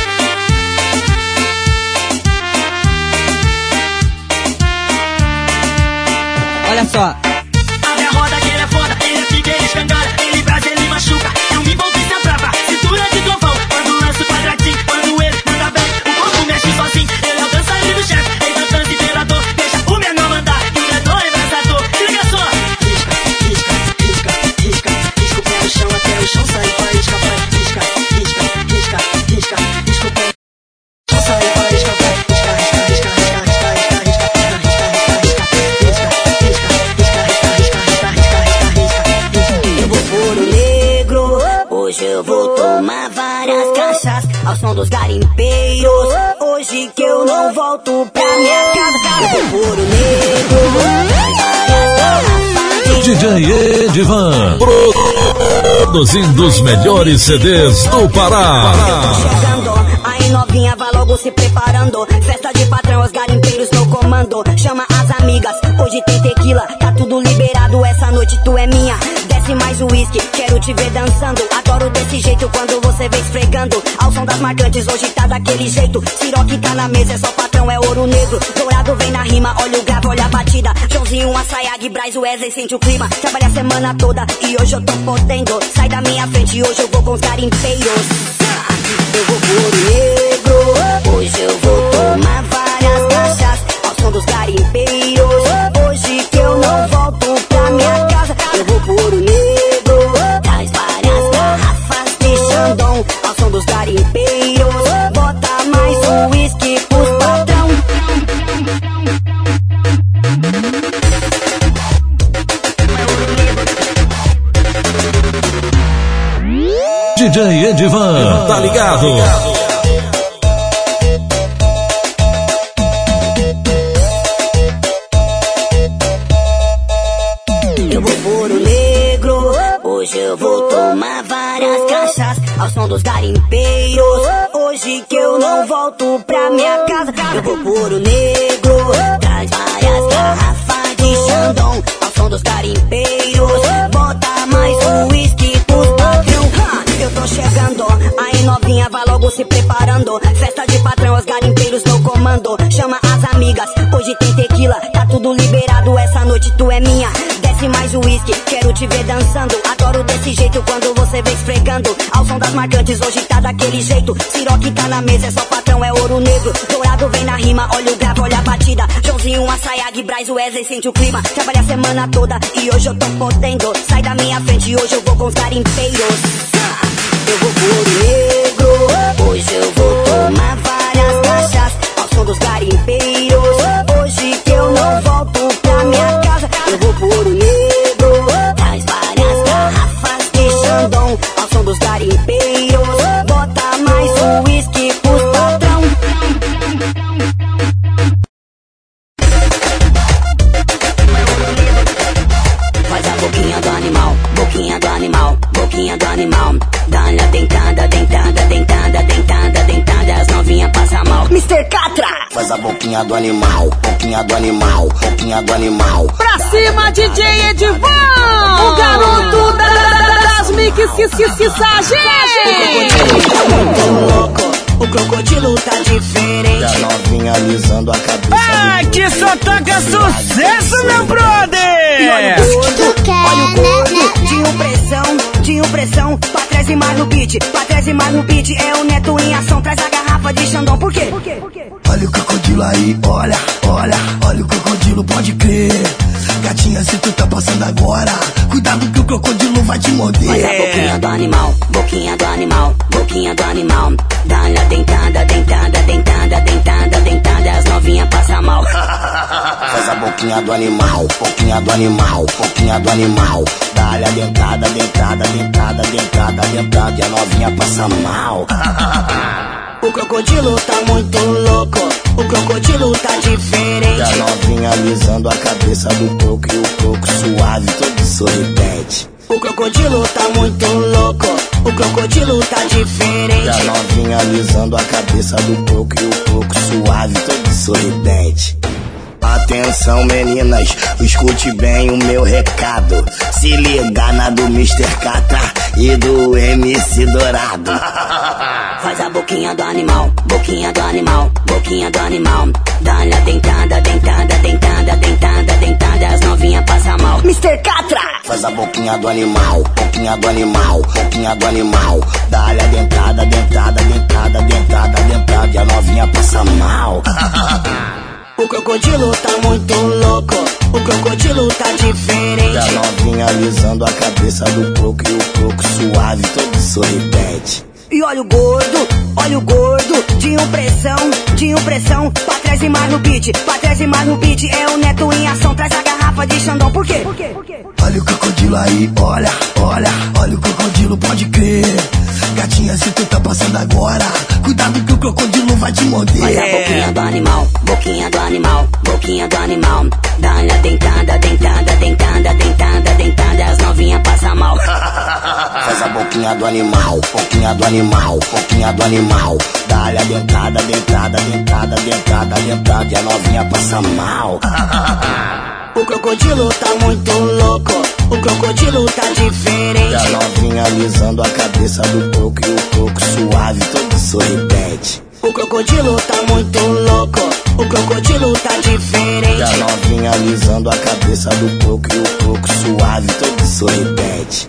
Olha só. A derrota que ele é foda, ele é pique, ele escangalha, ele brasa, ele machuca. É uma envolvência brava, cintura de trovão. Quando lança o quadradinho, quando ele manda bem, o corpo mexe sozinho. Ele é o dançarino chefe, ele dança imperador. Deixa o menor mandar, diretor e embaixador. Liga só! Risca, risca, risca, risca, risca o pé no chão até o chão sair faísca, vai. Risca, risca, risca, risca, risca o pé no chão sair faísca, vai. Risca, risca, risca, risca, risca, risca, risca, risca, risca, risca, risca, risca, risca. Eu vou por o negro, hoje eu vou tomar várias cachaças ao som dos garimpeiros. Hoje que eu não volto pra minha casa, eu vou por o negro, várias garrafas. D J Edivan, produzindo os melhores C Ds do Pará. Chegando, aí novinha vai logo se preparando. Festa de patrão, os garimpeiros no comando. Chama as amigas, hoje tem tequila, tá tudo liberado, essa noite tu é minha. Desce mais o uísque, quero te ver dançando. Adoro desse jeito quando você vem esfregando. Ao som das marcantes, hoje tá daquele jeito. Siroque tá na mesa, é só patrão, é ouro negro. Dourado vem na rima, olha o grave, olha a batida. Joãozinho, uma Sayag, Braz, Wesley, sente o clima. Trabalha a semana toda e hoje eu tô podendo. Sai da minha frente, hoje eu vou com os garimpeiros. Eu vou por negro, hoje eu vou tomar várias cachaças ao som dos garimpeiros. Hoje que eu não volto pra minha casa, eu vou por negro. Traz várias garrafas de Xandão ao som dos garimpeiros. Bota mais um whisky pros patrão. D J Edivan, tá ligado? som dos garimpeiros. Hoje que eu não volto pra minha casa, eu vou por o negro. Traz várias garrafas de Xandão ao som dos garimpeiros. Bota mais um whisky pros patrão. Ha, eu tô chegando, aí novinha vai logo se preparando. Festa de patrão, os garimpeiros no comando. Chama as amigas, hoje tem tequila, tá tudo liberado, essa noite tu é minha. Desce mais o whisky, quero te ver dançando. Adoro desse jeito quando você vem esfregando. Ao som das marcantes, hoje tá daquele jeito. Ciroque tá na mesa, é só patrão, é ouro negro. Dourado vem na rima, olha o grave, olha a batida. Joãozinho, Assayag, Braz, Wesley, sente o clima. Trabalha a semana toda e hoje eu tô podendo. Sai da minha frente, hoje eu vou com os garimpeiros. Eu vou por ouro negro, hoje eu vou tomar várias taxas ao som dos garimpeiros. Hoje que eu não volto pra minha casa, eu vou por ouro negro. Traz várias garrafas de Xandão ao som dos garimpeiros. Bota mais um whisky pros patrão. Faz a boquinha do animal, boquinha do animal, boquinha do animal. Dá-lhe a dentada, dentada, dentada, dentada, dentada. As novinhas passam mal. mister Catra! Faz a boquinha do animal, boquinha do animal, boquinha do animal. Pra cima, D J Edivan! O garoto da, da, das mixagens! O crocodilo tá diferente. E a novinha alisando a cabeça. Ai, que só toca sucesso, meu brother! E olha o gordo, olha o gordo. De impressão, de impressão. Pra trás e mais no beat, pra trás e mais no beat. É o Neto em ação, traz a garrafa de Xandão. Por quê? Por quê? Por quê? Olha o crocodilo aí, olha, olha. Olha o crocodilo, pode crer. Gatinha, se tu tá passando agora, cuidado que o crocodilo vai te morder. Faz a boquinha do animal, boquinha do animal, boquinha do animal. Dá-lhe a dentada, dentada, dentada, dentada, dentada. As novinhas passam mal. Faz a boquinha do animal, boquinha do animal, boquinha do animal. Dá-lhe a dentada, dentada, dentada, dentada, dentada. E a novinha passa mal. O crocodilo tá muito louco, o crocodilo tá diferente. E a novinha alisando a cabeça do croco e o croco suave, todo sorridente. O crocodilo tá muito louco, o crocodilo tá diferente. E a novinha alisando a cabeça do croco e o croco suave, todo sorridente. Atenção meninas, escute bem o meu recado. Se liga na do mister Catra e do M C Dourado. Faz a boquinha do animal, boquinha do animal, boquinha do animal. Dá-lhe a dentada, dentada, dentada, dentada, dentada. As novinhas passam mal. mister Catra! Faz a boquinha do animal, boquinha do animal, boquinha do animal. Dá-lhe a dentada, dentada, dentada, dentada, dentada. E a novinha passa mal. O crocodilo tá muito louco, o crocodilo tá diferente. E a novinha alisando a cabeça do croco e o croco suave, todo sorridente. E olha o gordo, olha o gordo. De impressão, de impressão. Pra trás e mais no beat, pra trás e mais no beat. É o Neto em ação, traz a garrafa de Xandão. Por quê? Por quê? Por quê? Olha o crocodilo aí, olha, olha. Olha o crocodilo, pode crer. Gatinha, se tu tá passando agora, cuidado que o crocodilo vai te morder. Faz a boquinha do animal, boquinha do animal, boquinha do animal. Dá-lhe a dentada, dentada, dentada, dentada, dentada. As novinhas passam mal. Faz a boquinha do animal, boquinha do animal, boquinha do animal. Dá-lhe a dentada, dentada, dentada, dentada, dentada. E a novinha passa mal. O crocodilo tá muito louco, o crocodilo tá diferente. E a novinha alisando a cabeça do croco e o croco suave, todo sorridente. O crocodilo tá muito louco, o crocodilo tá diferente. E a novinha alisando a cabeça do croco e o croco suave, todo sorridente.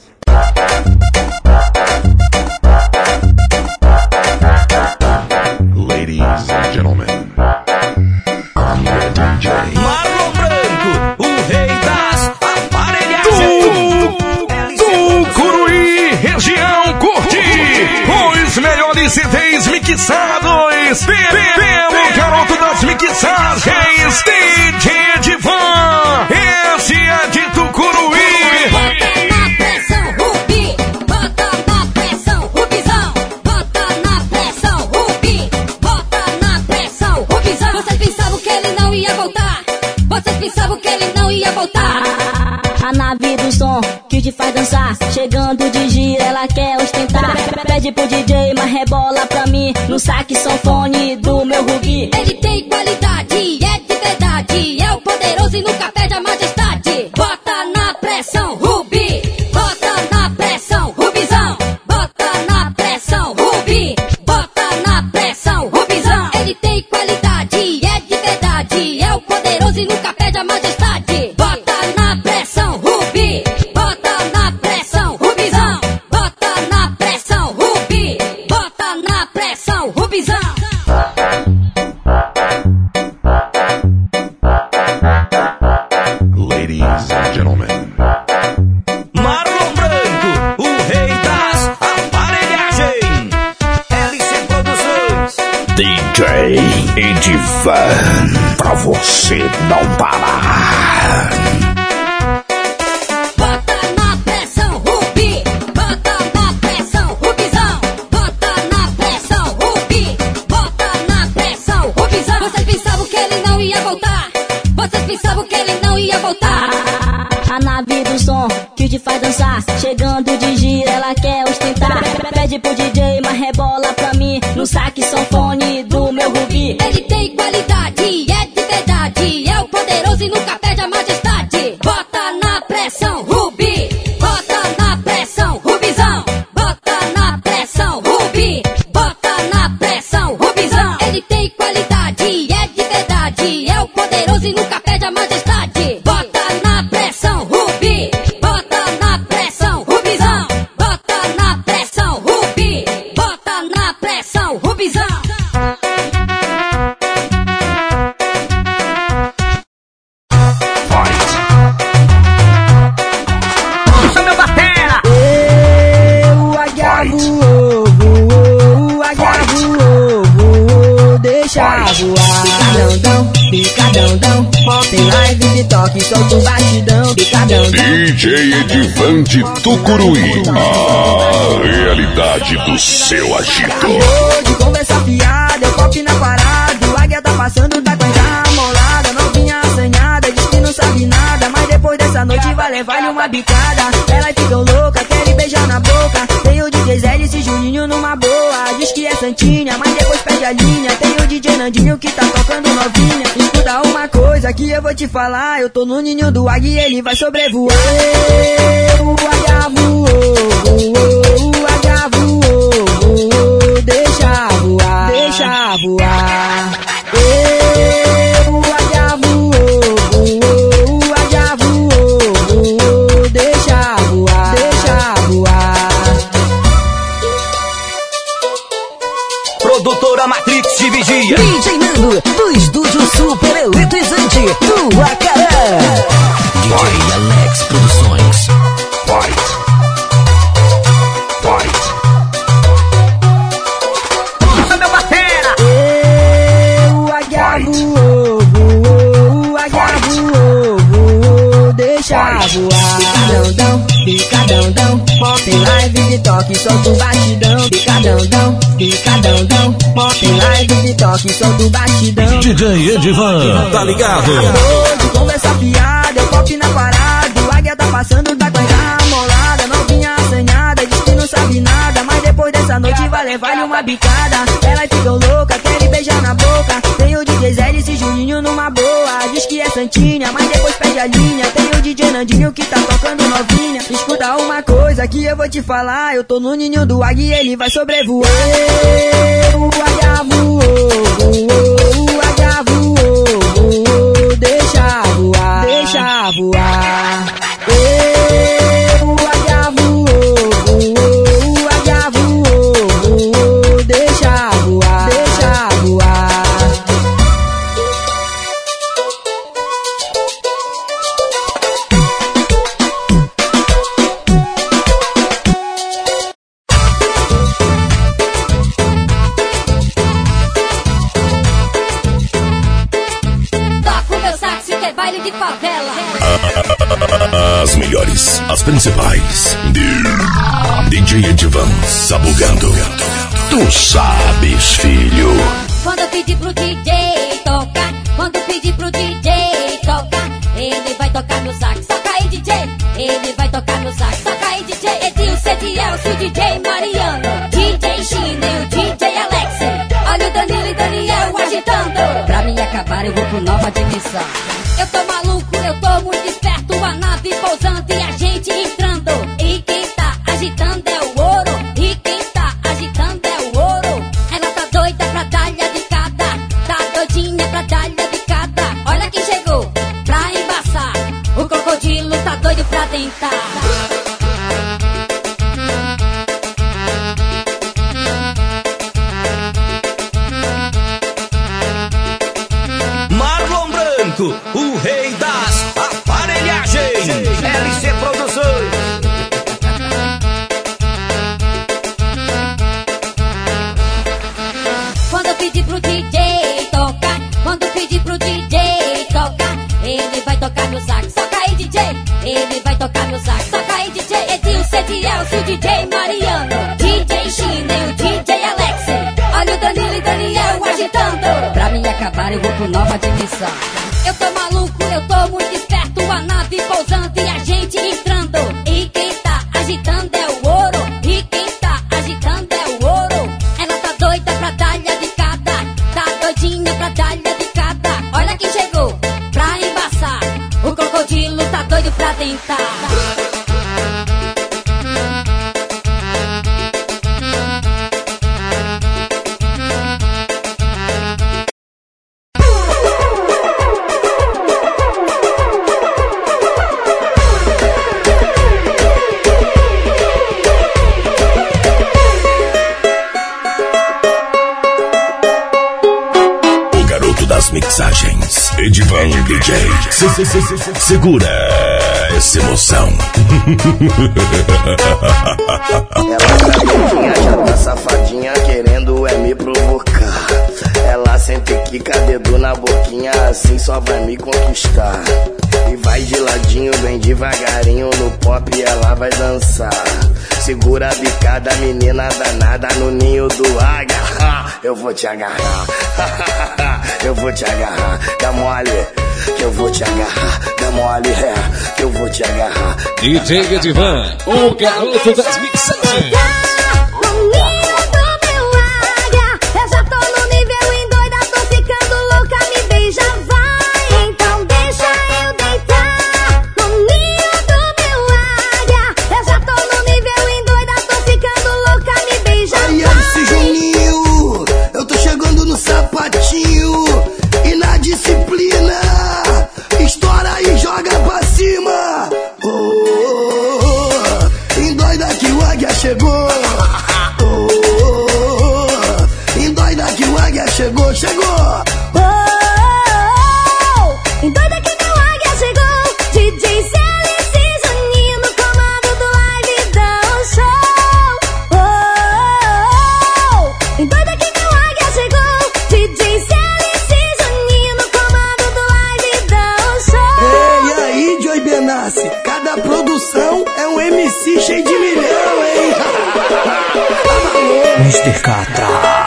Ladies and gentlemen, I'm the D J. Marlon Branco, o rei das aparelhagens. Do Curuí, região Curti. Os melhores C Ds mixados pelo garoto das mixagens, D J Edivan. Esse é de Tucuruí. Bota na pressão, Rubi. Bota na pressão, Rubizão. Bota na pressão, Rubi. Bota na pressão, Rubizão. Vocês pensavam que ele não ia voltar. Vocês pensavam que ele não ia voltar. A nave do som que te faz dançar. Chegando de gira, ela quer ostentar. Pede Pede pro D J, mas rebola pra mim no saque sanfone do meu Rubi. Ele tem qualidade, é de verdade, é o poderoso e nunca perde a majestade. Bota na pressão, Rubi. Bota na pressão, Rubizão. Bota na pressão, Rubi. Bota na pressão, Rubizão. Ele tem qualidade, é de verdade, é o poderoso e nunca perde a majestade. Bota na pressão, Rubi. Bota na pressão, Rubizão. Bota na pressão, Rubi. Bota na pressão, Rubizão. Ladies and gentlemen. Marlon Branco, o rei das aparelhagens. L C Produções. D J Edivan, pra você não parar. Bota na pressão, Rubi. Bota na pressão, Rubizão. Bota na pressão, Rubi. Bota na pressão, Rubizão. Vocês pensavam que ele não ia voltar. Vocês pensavam que ele não ia voltar. A nave do som que te faz dançar, chegando de gira, ela quer ostentar. Pede pro D J, mas rebola pra mim no saque sanfone do meu Rubi. Ele tem qualidade, é de verdade, é o poderoso e nunca perde a majestade. Bota na pressão, Rubi. Bota na pressão, Rubizão. Bota na pressão, Rubi. Bota na pressão, Rubizão. Ele tem qualidade, é de verdade, é o poderoso e nunca perde a majestade. Bota na pressão, Rubi. Bota na pressão, Rubizão. Bota na pressão, Rubi. Bota na pressão, Rubizão. Puxa meu batera. O águia voou, voou, o águia voou, voou, deixa voar. Picadão, picadão, pop live de toque, solta o batidão. Picadão, D J Edivan de Tucuruí, a realidade do seu agito. de conversa fiada, eu pop na parada. O águia tá passando da coisa amolada. Novinha assanhada, diz que não sabe nada, mas depois dessa noite vai levar-lhe uma bicada. Ela ficou louca, quer beijar na boca. Tem o D J Zé e Juninho numa boa. Diz que é santinha, mas depois perde a linha. Tem o D J Nandinho que tá tocando novinha. Escuta uma coisa que eu vou te falar. Eu tô no ninho do águia e ele vai sobrevoar. O águia voou, voou, o águia voou, voou, deixa voar, deixa voar. O águia voou, voou, o águia voou, voou, deixa voar, deixa voar. Produtora Matrix de Vigia. D J Nando, do estúdio super eletrizante do Acaré. D J Alex Produções. Fight. Fight. Puxa meu batera. O águia voou, voou, o águia voou, voou, deixa voar. Picadão, picadão, pop live de toque, solta o batidão. Picadão, picadão, pop live de toque, solta o batidão. D J Edivan, tá ligado? De conversa fiada, eu pop na parada. O águia tá passando da coisa amolada. Novinha assanhada, diz que não sabe nada, mas depois dessa noite vai levar-lhe uma bicada. Ela ficou louca, quer beijar na boca. Tem o D J Zé e Juninho numa boa. Diz que é santinha, mas depois perde a linha. Tem o D J Nandinho que tá tocando novinha. Escuta uma coisa que eu vou te falar. Eu tô no ninho do águia e ele vai sobrevoar. O águia voou, voou, o águia voou, voou, deixa voar, deixa voar. O águia voou, voou, o águia voou, voou, deixa voar, deixa voar. Toca o meu sax que é baile de favela. As melhores, as principais. D J Edivan, sabugando. Tu sabes, filho. Quando eu pedir pro D J tocar, quando eu pedir pro D J tocar, ele vai tocar no sax. Toca aí, D J. Ele vai tocar no sax. Toca aí, D J. Edilson, Sete Elcio, D J Mariano, D J China e o D J Alex. Olha o Danilo e Daniel agitando. Pra mim acabar eu vou pro nova dimensão. Eu tô maluco, eu tô muito esperto. A nave pousando e a gente entrando. E quem tá agitando é o ouro. E quem tá agitando é o ouro. Ela tá doida pra dar-lhe a bicada. Tá doidinha pra dar-lhe a bicada. Olha quem chegou pra embaçar. O crocodilo tá doido pra tentar. O rei das aparelhagens, L C Produções. Quando eu pedir pro D J tocar, quando eu pedir pro D J tocar, ele vai tocar meu sax. Soca aí, D J, ele vai tocar meu sax. Soca aí, D J, Edil, Sete Elcio, D J Mariano, D J China e o D J Alex. Olha o Danilo e Daniel agitando. Pra mim acabar eu vou pro nova dimensão. Eu tô maluco, eu tô muito esperto. A nave pousando e a gente entrando. E quem tá agitando é o ouro. E quem tá agitando é o ouro. Ela tá doida pra dar-lhe a bicada. Tá doidinha pra dar-lhe a bicada. Olha quem chegou pra embaçar. O crocodilo tá doido pra tentar. Mixagens, Edivan D J. Se, se, se, se, segura essa emoção. Ela tá doidinha, já tá safadinha, querendo é me provocar. Ela sente que dedo na boquinha, assim só vai me conquistar. E vai de ladinho, bem devagarinho, no pop ela vai dançar. Segura a bicada, menina danada, no ninho do águia. Eu vou te agarrar, eu vou te agarrar, dá mole, que eu vou te agarrar, dá mole, é, que eu vou te agarrar. D J Edivan, o garoto das mixagens. E na disciplina estoura e joga pra cima. Oh, oh, oh. Endoida que o águia chegou. Oh, oh, oh. Endoida que o águia chegou, chegou. Oh, oh, oh. Endoida que meu águia chegou. D J Celice e Juninho no comando do live dão show. Oh, oh, oh. Endoida que meu águia chegou. D J Celice e Juninho no comando do live dão show. Ei, aí, Joy Benassi, cada produção é um M C cheio de milhão, hein? mister Catra.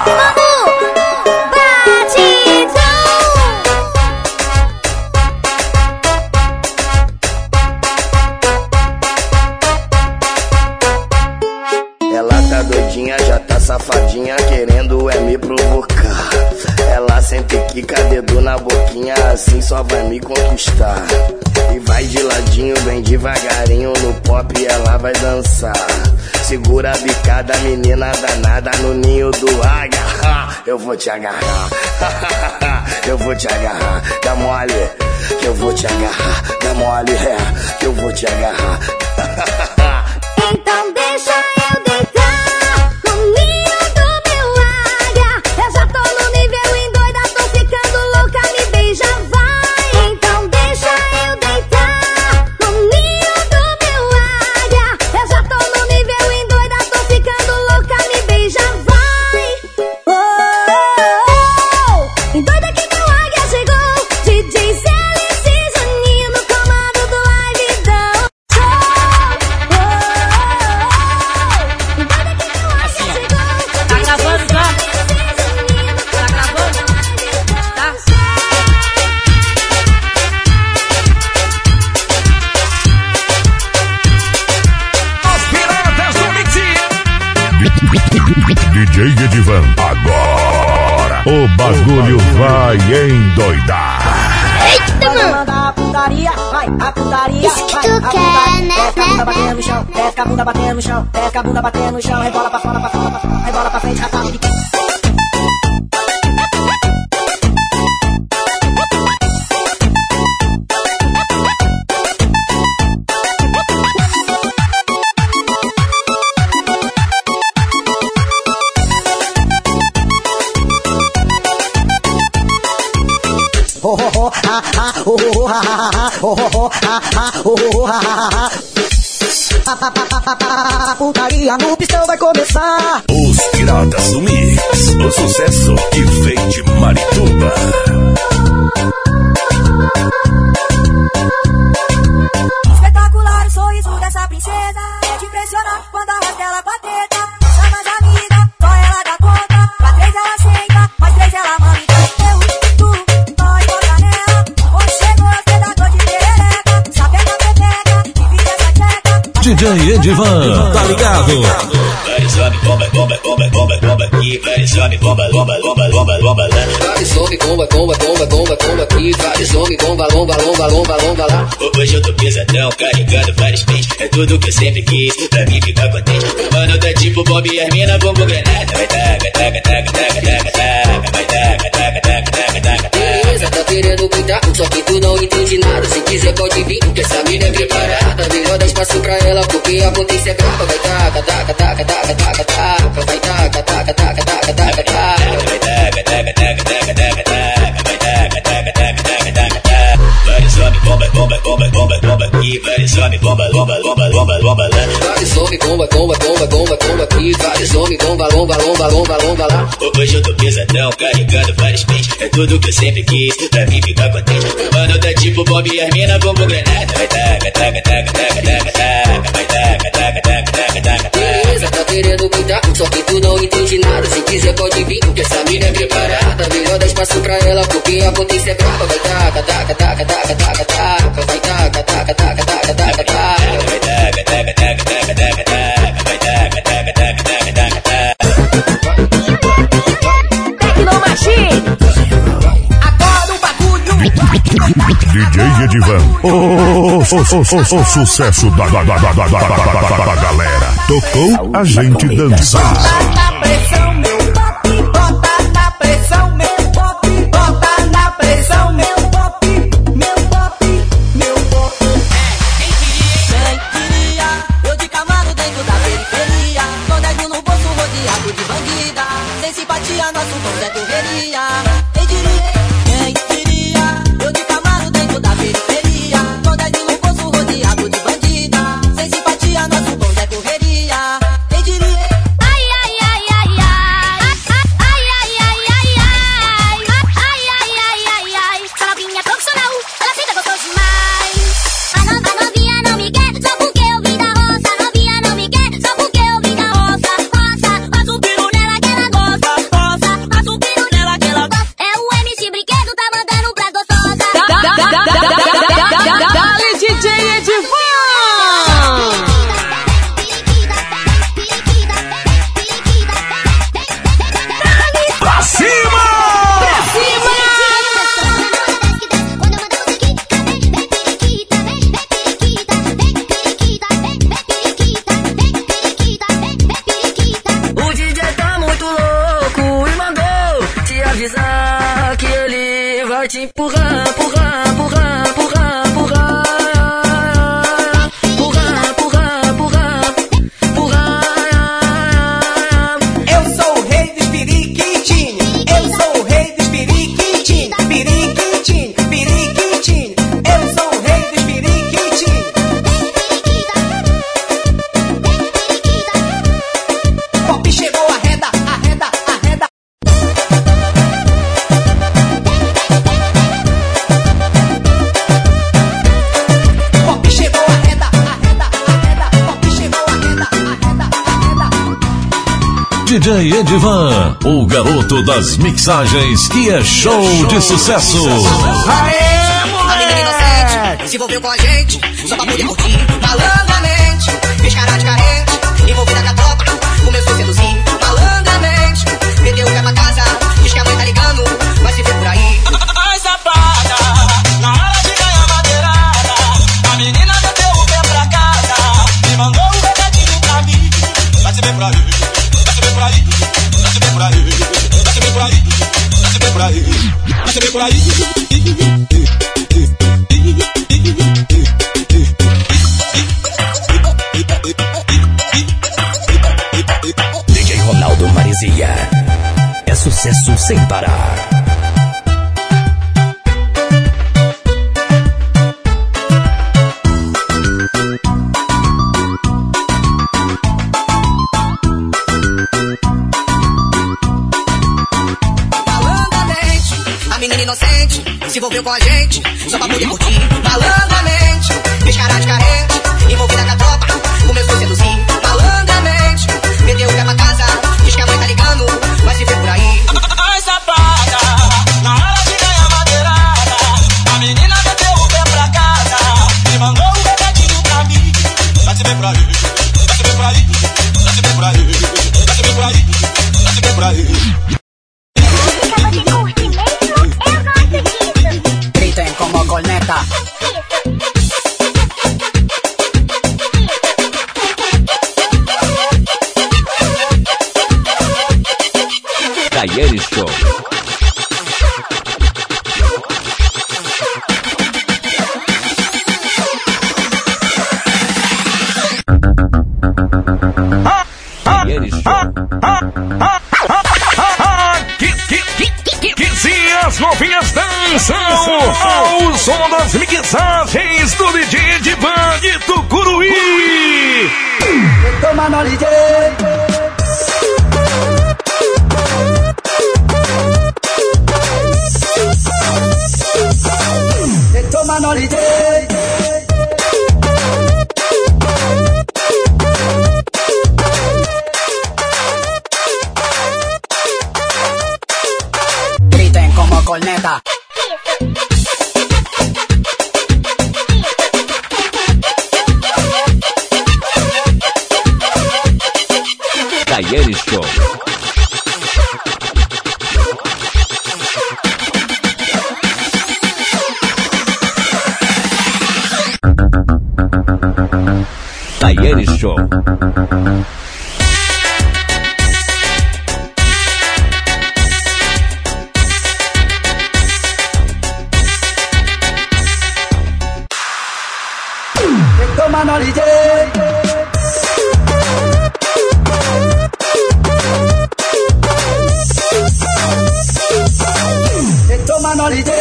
Ela tá doidinha, já tá safadinha, querendo é me provocar. Ela sente que dedo na boquinha, assim só vai me conquistar. E vai de ladinho, bem devagarinho, no pop ela vai dançar. Segura a bicada, menina danada, no ninho do águia. Eu vou te agarrar, eu vou te agarrar, dá mole, que eu vou te agarrar, dá mole, é, que eu vou te agarrar. Então deixa eu deitar no ninho do meu águia. Eu já tô no nível endoida, tô ficando louca, me beija, vai. Então deixa eu deitar no ninho do meu águia. Eu já tô no nível endoida, tô ficando louca, me beija, vai. Oh, oh, oh. Endoida que meu águia chegou. D J Celice e Juninho no comando do live dão show. Oh, oh, oh. Agora o bagulho vai endoidar. Eita, mano! A putaria, vai, a putaria. Isso que tu quer, né? Desce a bunda batendo no chão, desce a bunda batendo no chão, desce a bunda batendo no chão, rebola pra fora, pra fora, pra fora, rebola pra frente, atado de quem? Oh, oh, oh, ha, ha, oh, oh, ha, ha, ha, oh, oh, ha, ha, oh, oh, ha, ha, ha. A putaria no pistão vai começar. Os Piratas do Mix, o sucesso que vem de Marituba. Espetacular o sorriso dessa princesa, é de impressionar quando a voz dela com a teta. Só mais amiga, só ela dá conta. Pra três ela senta, mais três ela mama. Eu, tu, nós, bota nela. Onde chegou, cê dá dor de perereca. Sapeca, pepeca, divide essa tcheca. D J Edivan, tá ligado? Vários homens, bomba, bomba, bomba, bomba, bomba aqui. Vários homens, bomba, bomba, bomba, bomba, bomba lá. Vários homens, bomba, bomba, bomba, bomba, bomba aqui. Vários homens, bomba, bomba, bomba, bomba, bomba lá. Hoje eu tô pesadão, carregando vários pentes. É tudo que eu sempre quis, pra mim ficar contente. Mano, tá tipo Bob e as mina, bombo granada. Vai taca, taca, taca, taca, taca, taca. Vai taca, taca, taca, taca, taca. Beleza, tá querendo cuidar, só que tu não entende nada. Se quiser pode vir, porque essa mina é preparada. Melhor dar espaço pra ela, porque a potência é brava. Vai taca, taca, taca, taca, taca, taca. Vai taca, taca, taca, taca, taca, taca. Vai taca, taca, taca, taca, taca, taca. Vai taca, taca, taca, taca, taca, taca. Vários homens, bomba, bomba, bomba, bomba, bomba aqui. Vários homens, bomba, bomba, bomba, bomba, bomba lá. Vários homens, bomba, bomba, bomba, bomba, bomba aqui. Vários homens, bomba, bomba, bomba, bomba, bomba lá. Hoje eu tô pesadão, carregando vários pentes. É tudo que eu sempre quis, pra mim ficar contente. Mano, tá tipo Bob e as mina, bombo granada. Vai taca, taca, taca, taca, taca, taca. Vai taca, taca, taca, taca, taca. Beleza, tá querendo cuidar, só que tu não entende nada. Se quiser pode vir, porque essa mina é preparada. Melhor dar espaço pra ela, porque a potência é brava. Vai taca, taca, taca, taca, taca, taca. Vai taca, taca, taca, taca, taca, taca. Vai taca, taca, taca, taca, taca, taca. Vai taca, taca, taca, taca, taca, taca. Tecnomachine. Agora o bagulho. D J Edivan, o oh, oh, oh, oh, oh, sucesso da, da, da, da, da, da, da, da, da galera. Tocou, a gente dança. Bota na pressão, meu pop. Bota na pressão, meu pop. Bota na pressão, meu pop. Meu pop, meu pop. Quem queria, eu de Camaro dentro da periferia. Com dez mil no bolso rodeado de bandida. Sem simpatia, nosso bonde é correria. Quem diria, quem queria, eu de Camaro dentro da periferia. Com dez mil no bolso rodeado de bandida. Sem simpatia, nosso bonde é correria. Quem diria? Ai, ai, ai, ai, ai. Ai, ai, ai, ai, ai. Ai, ai, ai, ai, ai. Essa novinha é profissional, ela senta gostoso demais. A no- a novinha não me quer, só porque eu vim da roça. A novinha não me quer, só porque eu vim da roça. Roça, passa o piro nela que ela gosta. Roça, passa o piro nela que ela gosta. É o M C Brinquedo, tá mandando pra gostosa. Dale, D J Edivan. Pra cima! Pra cima! O D J tá muito louco e mandou te avisar que ele vai te empurrar, empurrar, empurrar, empurrar, empurrar. Empurrar, empurrar, empurrar, empurrar. Eu sou o rei dos piriquitim. Eu sou o rei dos piriquitim. Piriquitim, piriquitim. Eu sou o rei dos piriquitim. Pop chegou, arreda, arreda, arreda. Pop chegou, arreda, arreda, arreda. Pop chegou, arreda, arreda, arreda. D J Edivan, o garoto das mixagens que é show de sucesso. A menina inocente se envolveu com a gente só pra poder curtir malandramente. Fez cara de carente, envolvida com a tropa, começou a seduzir malandramente. Meteu o por aí. D J Ronaldo Marizia. É sucesso sem parar. Inocente, se envolveu com a gente, só pra poder curtir. Malandramente, fez cara de carente, envolvida com a tropa, começou a seduzir. Malandramente, meteu o pé pra casa, diz que a mãe tá ligando, vai se ver por aí. Ai, safada, na hora de ganhar madeirada, a menina meteu o pé pra casa, me mandou um recadinho pra mim. Vai se ver por aí, vai se ver por aí, vai se ver por aí, vai se ver por aí, vai se ver por aí. Griten como corneta. Caiane Show. Caiane Show. As novinhas dançam ao som das mixagens do D J Edivan de Tucuruí. Toma no D J. Toma no D J. Como corneta. Caiane Show. Caiane Show. Toma no D J. Toma no D J.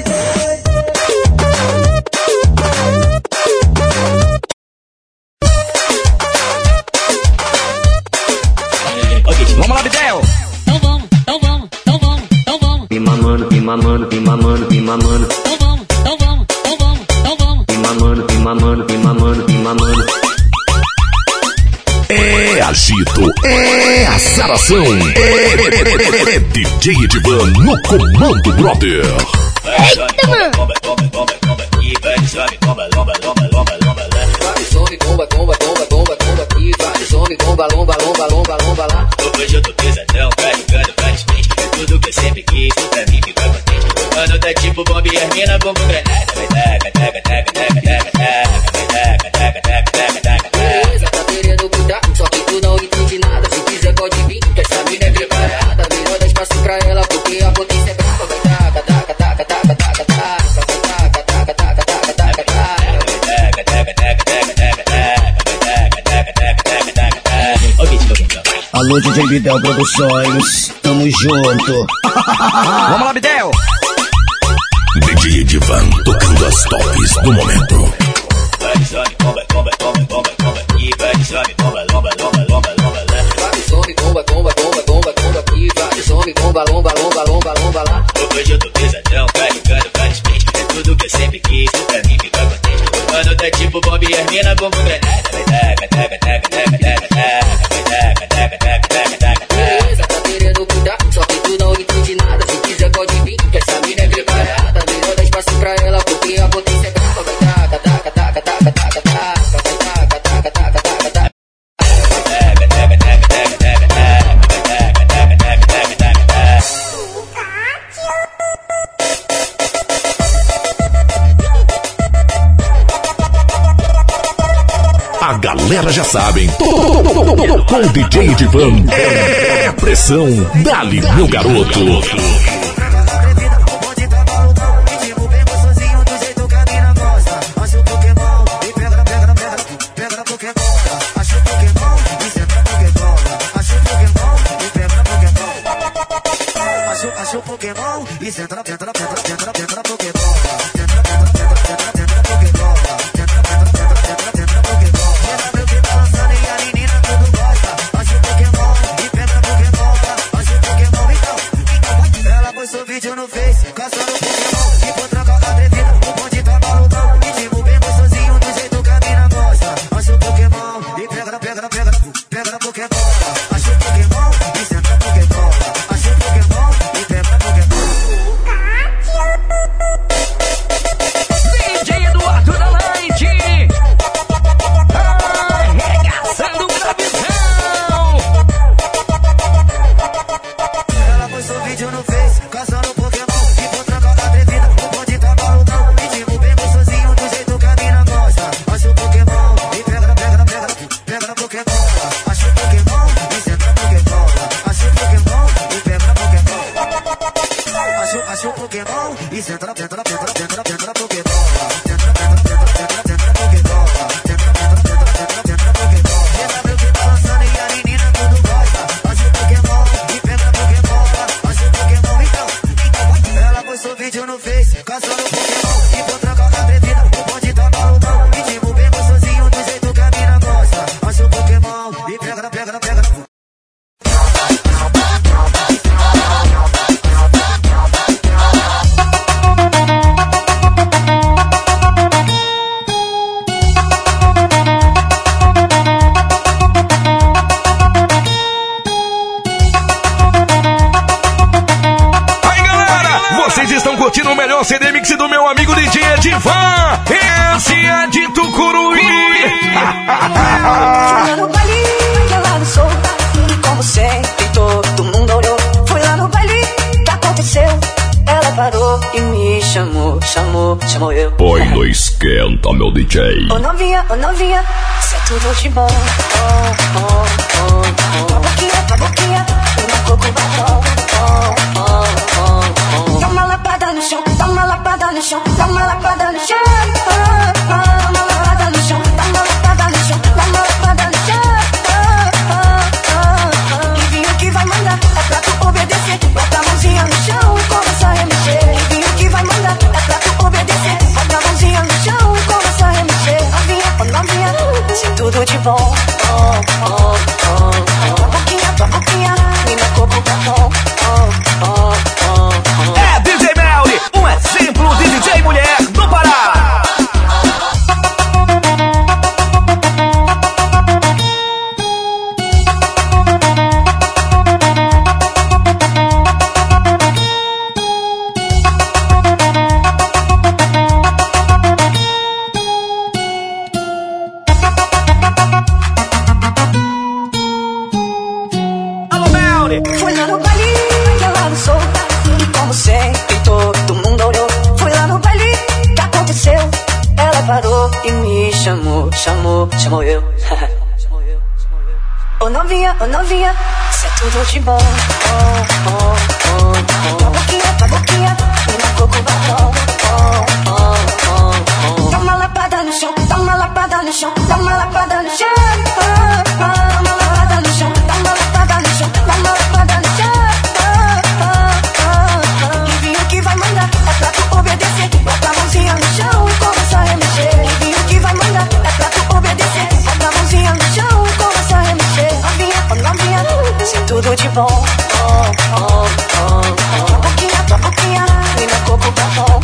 Vamos lá, Bidel. Então vamos, então vamos, então vamos, então vamos. Me mamando, me mamando, me mamando, me mamando. Então vamos, então vamos, então vamos, então vamos. Me mamando, me mamando, me mamando, me mamando. É agito, é azaração, é, é, é, é D J Edivan no comando, brother. Eita, mano! Some, bomba, bomba, bomba, bomba, bomba aqui, vai, some, bomba, lomba, lomba, lomba, lomba lá. Hoje eu tô pesadão, carregando vários pentes. Tudo que eu sempre quis, tu pra mim fica contente. Mano, tá tipo bomba e as mina, bomba granada. Vai taca, taca, taca, taca, taca, taca, vai taca, taca, taca, taca, taca, taca. Beleza, tá querendo cuidar, só que tu não entende nada. Se quiser pode vir, que essa mina é preparada. Melhor dar espaço pra ela, porque a potência é brava. Vai taca, taca, taca, taca, taca, taca, taca, taca, taca, taca, taca, taca. Alô, D J Bidel Produções, tamo junto. Vamos lá, Bidel. D J Edivan tocando as tops do momento. Vai, some, bomba, bomba, bomba, bomba, bomba aqui, vai, some, bomba, lomba, lomba, lomba, lomba lá. Vai, some, bomba, bomba, bomba, bomba, bomba aqui, vai, some, bomba, lomba, lomba, lomba, lomba lá. Hoje eu tô pesadão, carregando vários pentes. É tudo que eu sempre quis, tu pra mim fica contente. Mano, tá tipo bomba e as mina, bomba granada. Vai taca, taca, taca, taca, taca, taca, vai taca, taca, taca, taca, taca. Beleza, tá querendo cuidar, só que tu não entende nada. Se quiser pode vir, que essa mina é preparada. Melhor dar espaço pra ela, porque a potência é brava. Vai taca, taca, taca, taca, taca, taca, vai taca, taca, taca, taca, taca. A galera já sabem, com o D J Edivan é pressão, dali meu garoto. Acho, acho Pokémon e centra, centra, centra, centra, centra Pokémon. Centra, centra, centra, centra, centra Pokémon. Centra, centra, centra, centra, centra Pokémon. Ela meu que tá lançando e a menina tudo gosta. Acho Pokémon e pedra Pokémon. Acho Pokémon então, então ela postou vídeo no Face caçando Pokémon. E por trocar atrevida, o bonde tá baludão. E tipo bem gostosinho do jeito que a mina gosta. Acho Pokémon e pega, pega, pega, pega Pokémon. Acho Pokémon e centra Pokémon. Acho Pokémon e pega Pokémon. D J Eduardo da Light, arregaçando gravizão. Ela postou vídeo no Face caçando Pokémon. E por trocar atrevida, o bonde tá baludão. E tipo bem gostosinho do jeito que a mina gosta. Acho Pokémon e pega, pega, pega, pega Pokémon. Acho Pokémon e centra Pokémon. Acho Pokémon e pega Pokémon. Acho, acho Pokémon e centra, centra, centra, centra, centra Pokémon. Centra, centra, centra, centra, centra Pokémon. Centra, centra, centra, centra, centra Pokémon. Ela meu que tá lançando e a menina tudo gosta. Acho Pokémon e pega Pokémon. Acho Pokémon então, então ela postou vídeo no Face caçando Pokémon. E por trocar atrevida, o bonde tá baludão. E tipo bem gostosinho do jeito que a mina gosta. Acho Pokémon e pega, pega, pega. Aí galera, vocês estão curtindo o melhor C D Mix do meu amigo D J Edivan. Esse é de Tucuruí. Fui lá no baile que ela dançou, e como sempre todo mundo olhou. Fui lá no baile que aconteceu, ela parou e me chamou, chamou, chamou eu. Põe no esquenta, meu D J. Ô novinha, ô novinha, cê é tudo de bom. Oh, oh, oh, oh. Tua boquinha, tua boquinha, uma coco batom. Oh, oh, oh, oh. Dá uma lapada no chão, dá uma lapada no chão, dá uma lapada no chão. Oh, oh, dá uma lapada no chão, dá uma lapada no chão, dá uma lapada no chão. Oh, oh, oh, oh. E vinho que vai mandar, é pra tu obedecer. Bota a mãozinha no chão e começa a remexer. E vinho que vai mandar, é pra tu obedecer. Bota a mãozinha no chão e começa a remexer. Novinha, oh novinha, cê é tudo de bom. Oh, oh, oh, oh. Tua boquinha, tua boquinha, me dá coco batom. Oh, oh, oh, oh. É D J Melly, um exemplo de D J mulher do Pará. Alô Melly. Fui lá no baile que ela dançou, e como sempre todo mundo olhou. Fui lá no baile que aconteceu, ela parou e me chamou, chamou, chamou eu. Ô novinha, ô novinha, cê é tudo de bom. Oh, oh, oh, oh. Tua boquinha, tua boquinha, me dá coco batom. Oh, oh, oh, oh. Dá uma lapada no chão, dá uma lapada no chão, dá uma lapada no chão. Oh, oh, dá uma lapada no chão, dá uma lapada no chão, dá uma lapada no chão. Oh, oh, oh, oh. E vinho que vai mandar, é pra tu obedecer. Bota a mãozinha no chão e começa a remexer. E vinho que vai mandar, é pra tu obedecer. Bota a mãozinha no chão e começa a remexer. Novinha, oh novinha, cê é tudo de bom. Oh, oh, oh, oh. Tua boquinha, tua boquinha, me dá coco batom.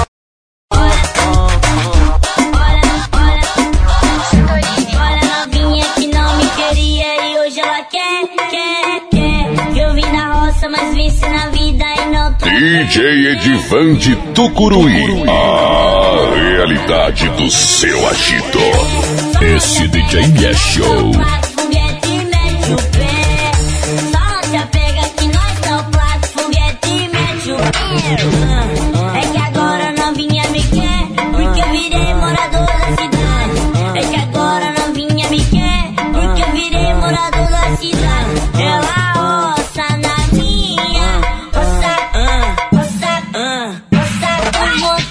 Olha novinha que não me queria e hoje ela quer, quer, quer. Que eu vim da roça, mas venci na vida e não tô. D J Edivan de Tucuruí. A realidade do seu agito. Esse D J é show. Foguete mete o pé, só te apega que nós tá o plato. Foguete mete o pé. É que agora novinha me quer, porque eu virei morador da cidade. É que agora novinha me quer, porque eu virei morador da cidade. Ela roça na minha, roça, roça, roça,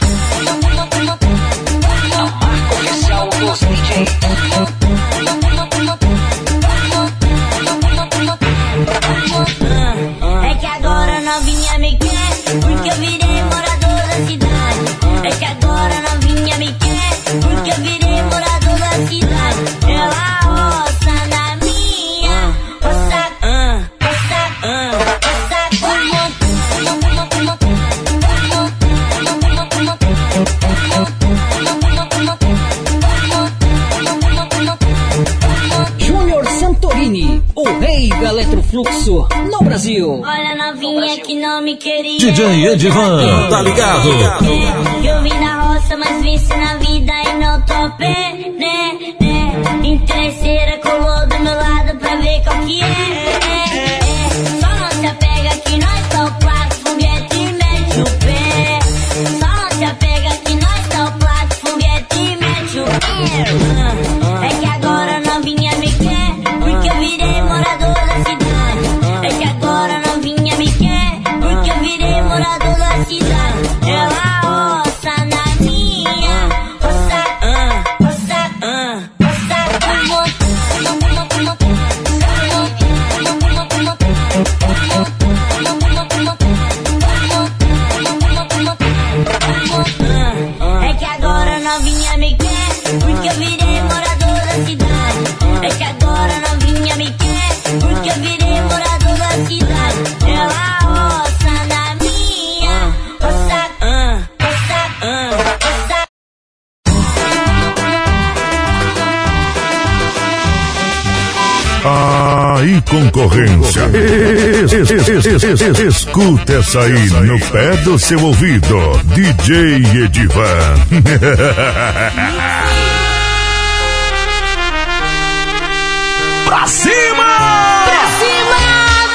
Comercial dos D J. novinha me quer, porque eu virei morador da cidade. É que agora novinha me quer, porque eu virei morador da cidade. Ela roça na minha, roça, ah, roça, ah, roça com Júnior Santorini, o rei do eletrofluxo no Brasil. Olha novinha que não me queria. D J Edivan, tá ligado? Eu vim da roça, mas venci na vida e não topei, né, né. Interesseira colou do meu lado pra ver qual que é, é, é. Só não se apega que nós tá o plato, foguete e mete o pé. Só não se apega que nós tá o plato, foguete e mete o pé. É que agora novinha me quer, porque eu virei morador da cidade. É que agora novinha me quer, porque eu virei morador da cidade. Ela roça na minha, roça, ah, roça, ah, roça com. É que agora novinha me quer, porque eu virei morador da cidade. É que agora novinha me quer, porque eu virei morador da cidade. Ela roça na minha, roça, ah, roça, ah, roça. Aí, concorrência. Escuta essa aí no pé do seu ouvido. D J Edivan. Pra cima! Pra cima!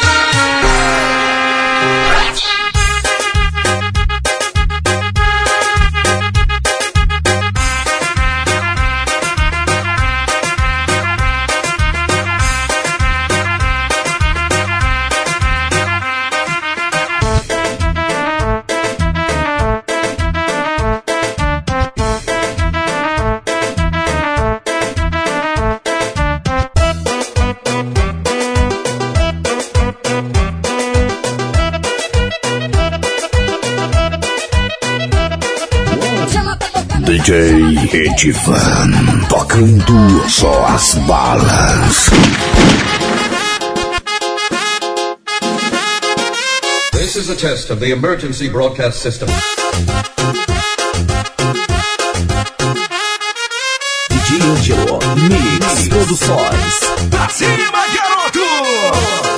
D J Edivan, tocando só as balas. This is a test of the emergency broadcast system. D J Angelo, Mix Produções. Pra cima, garoto!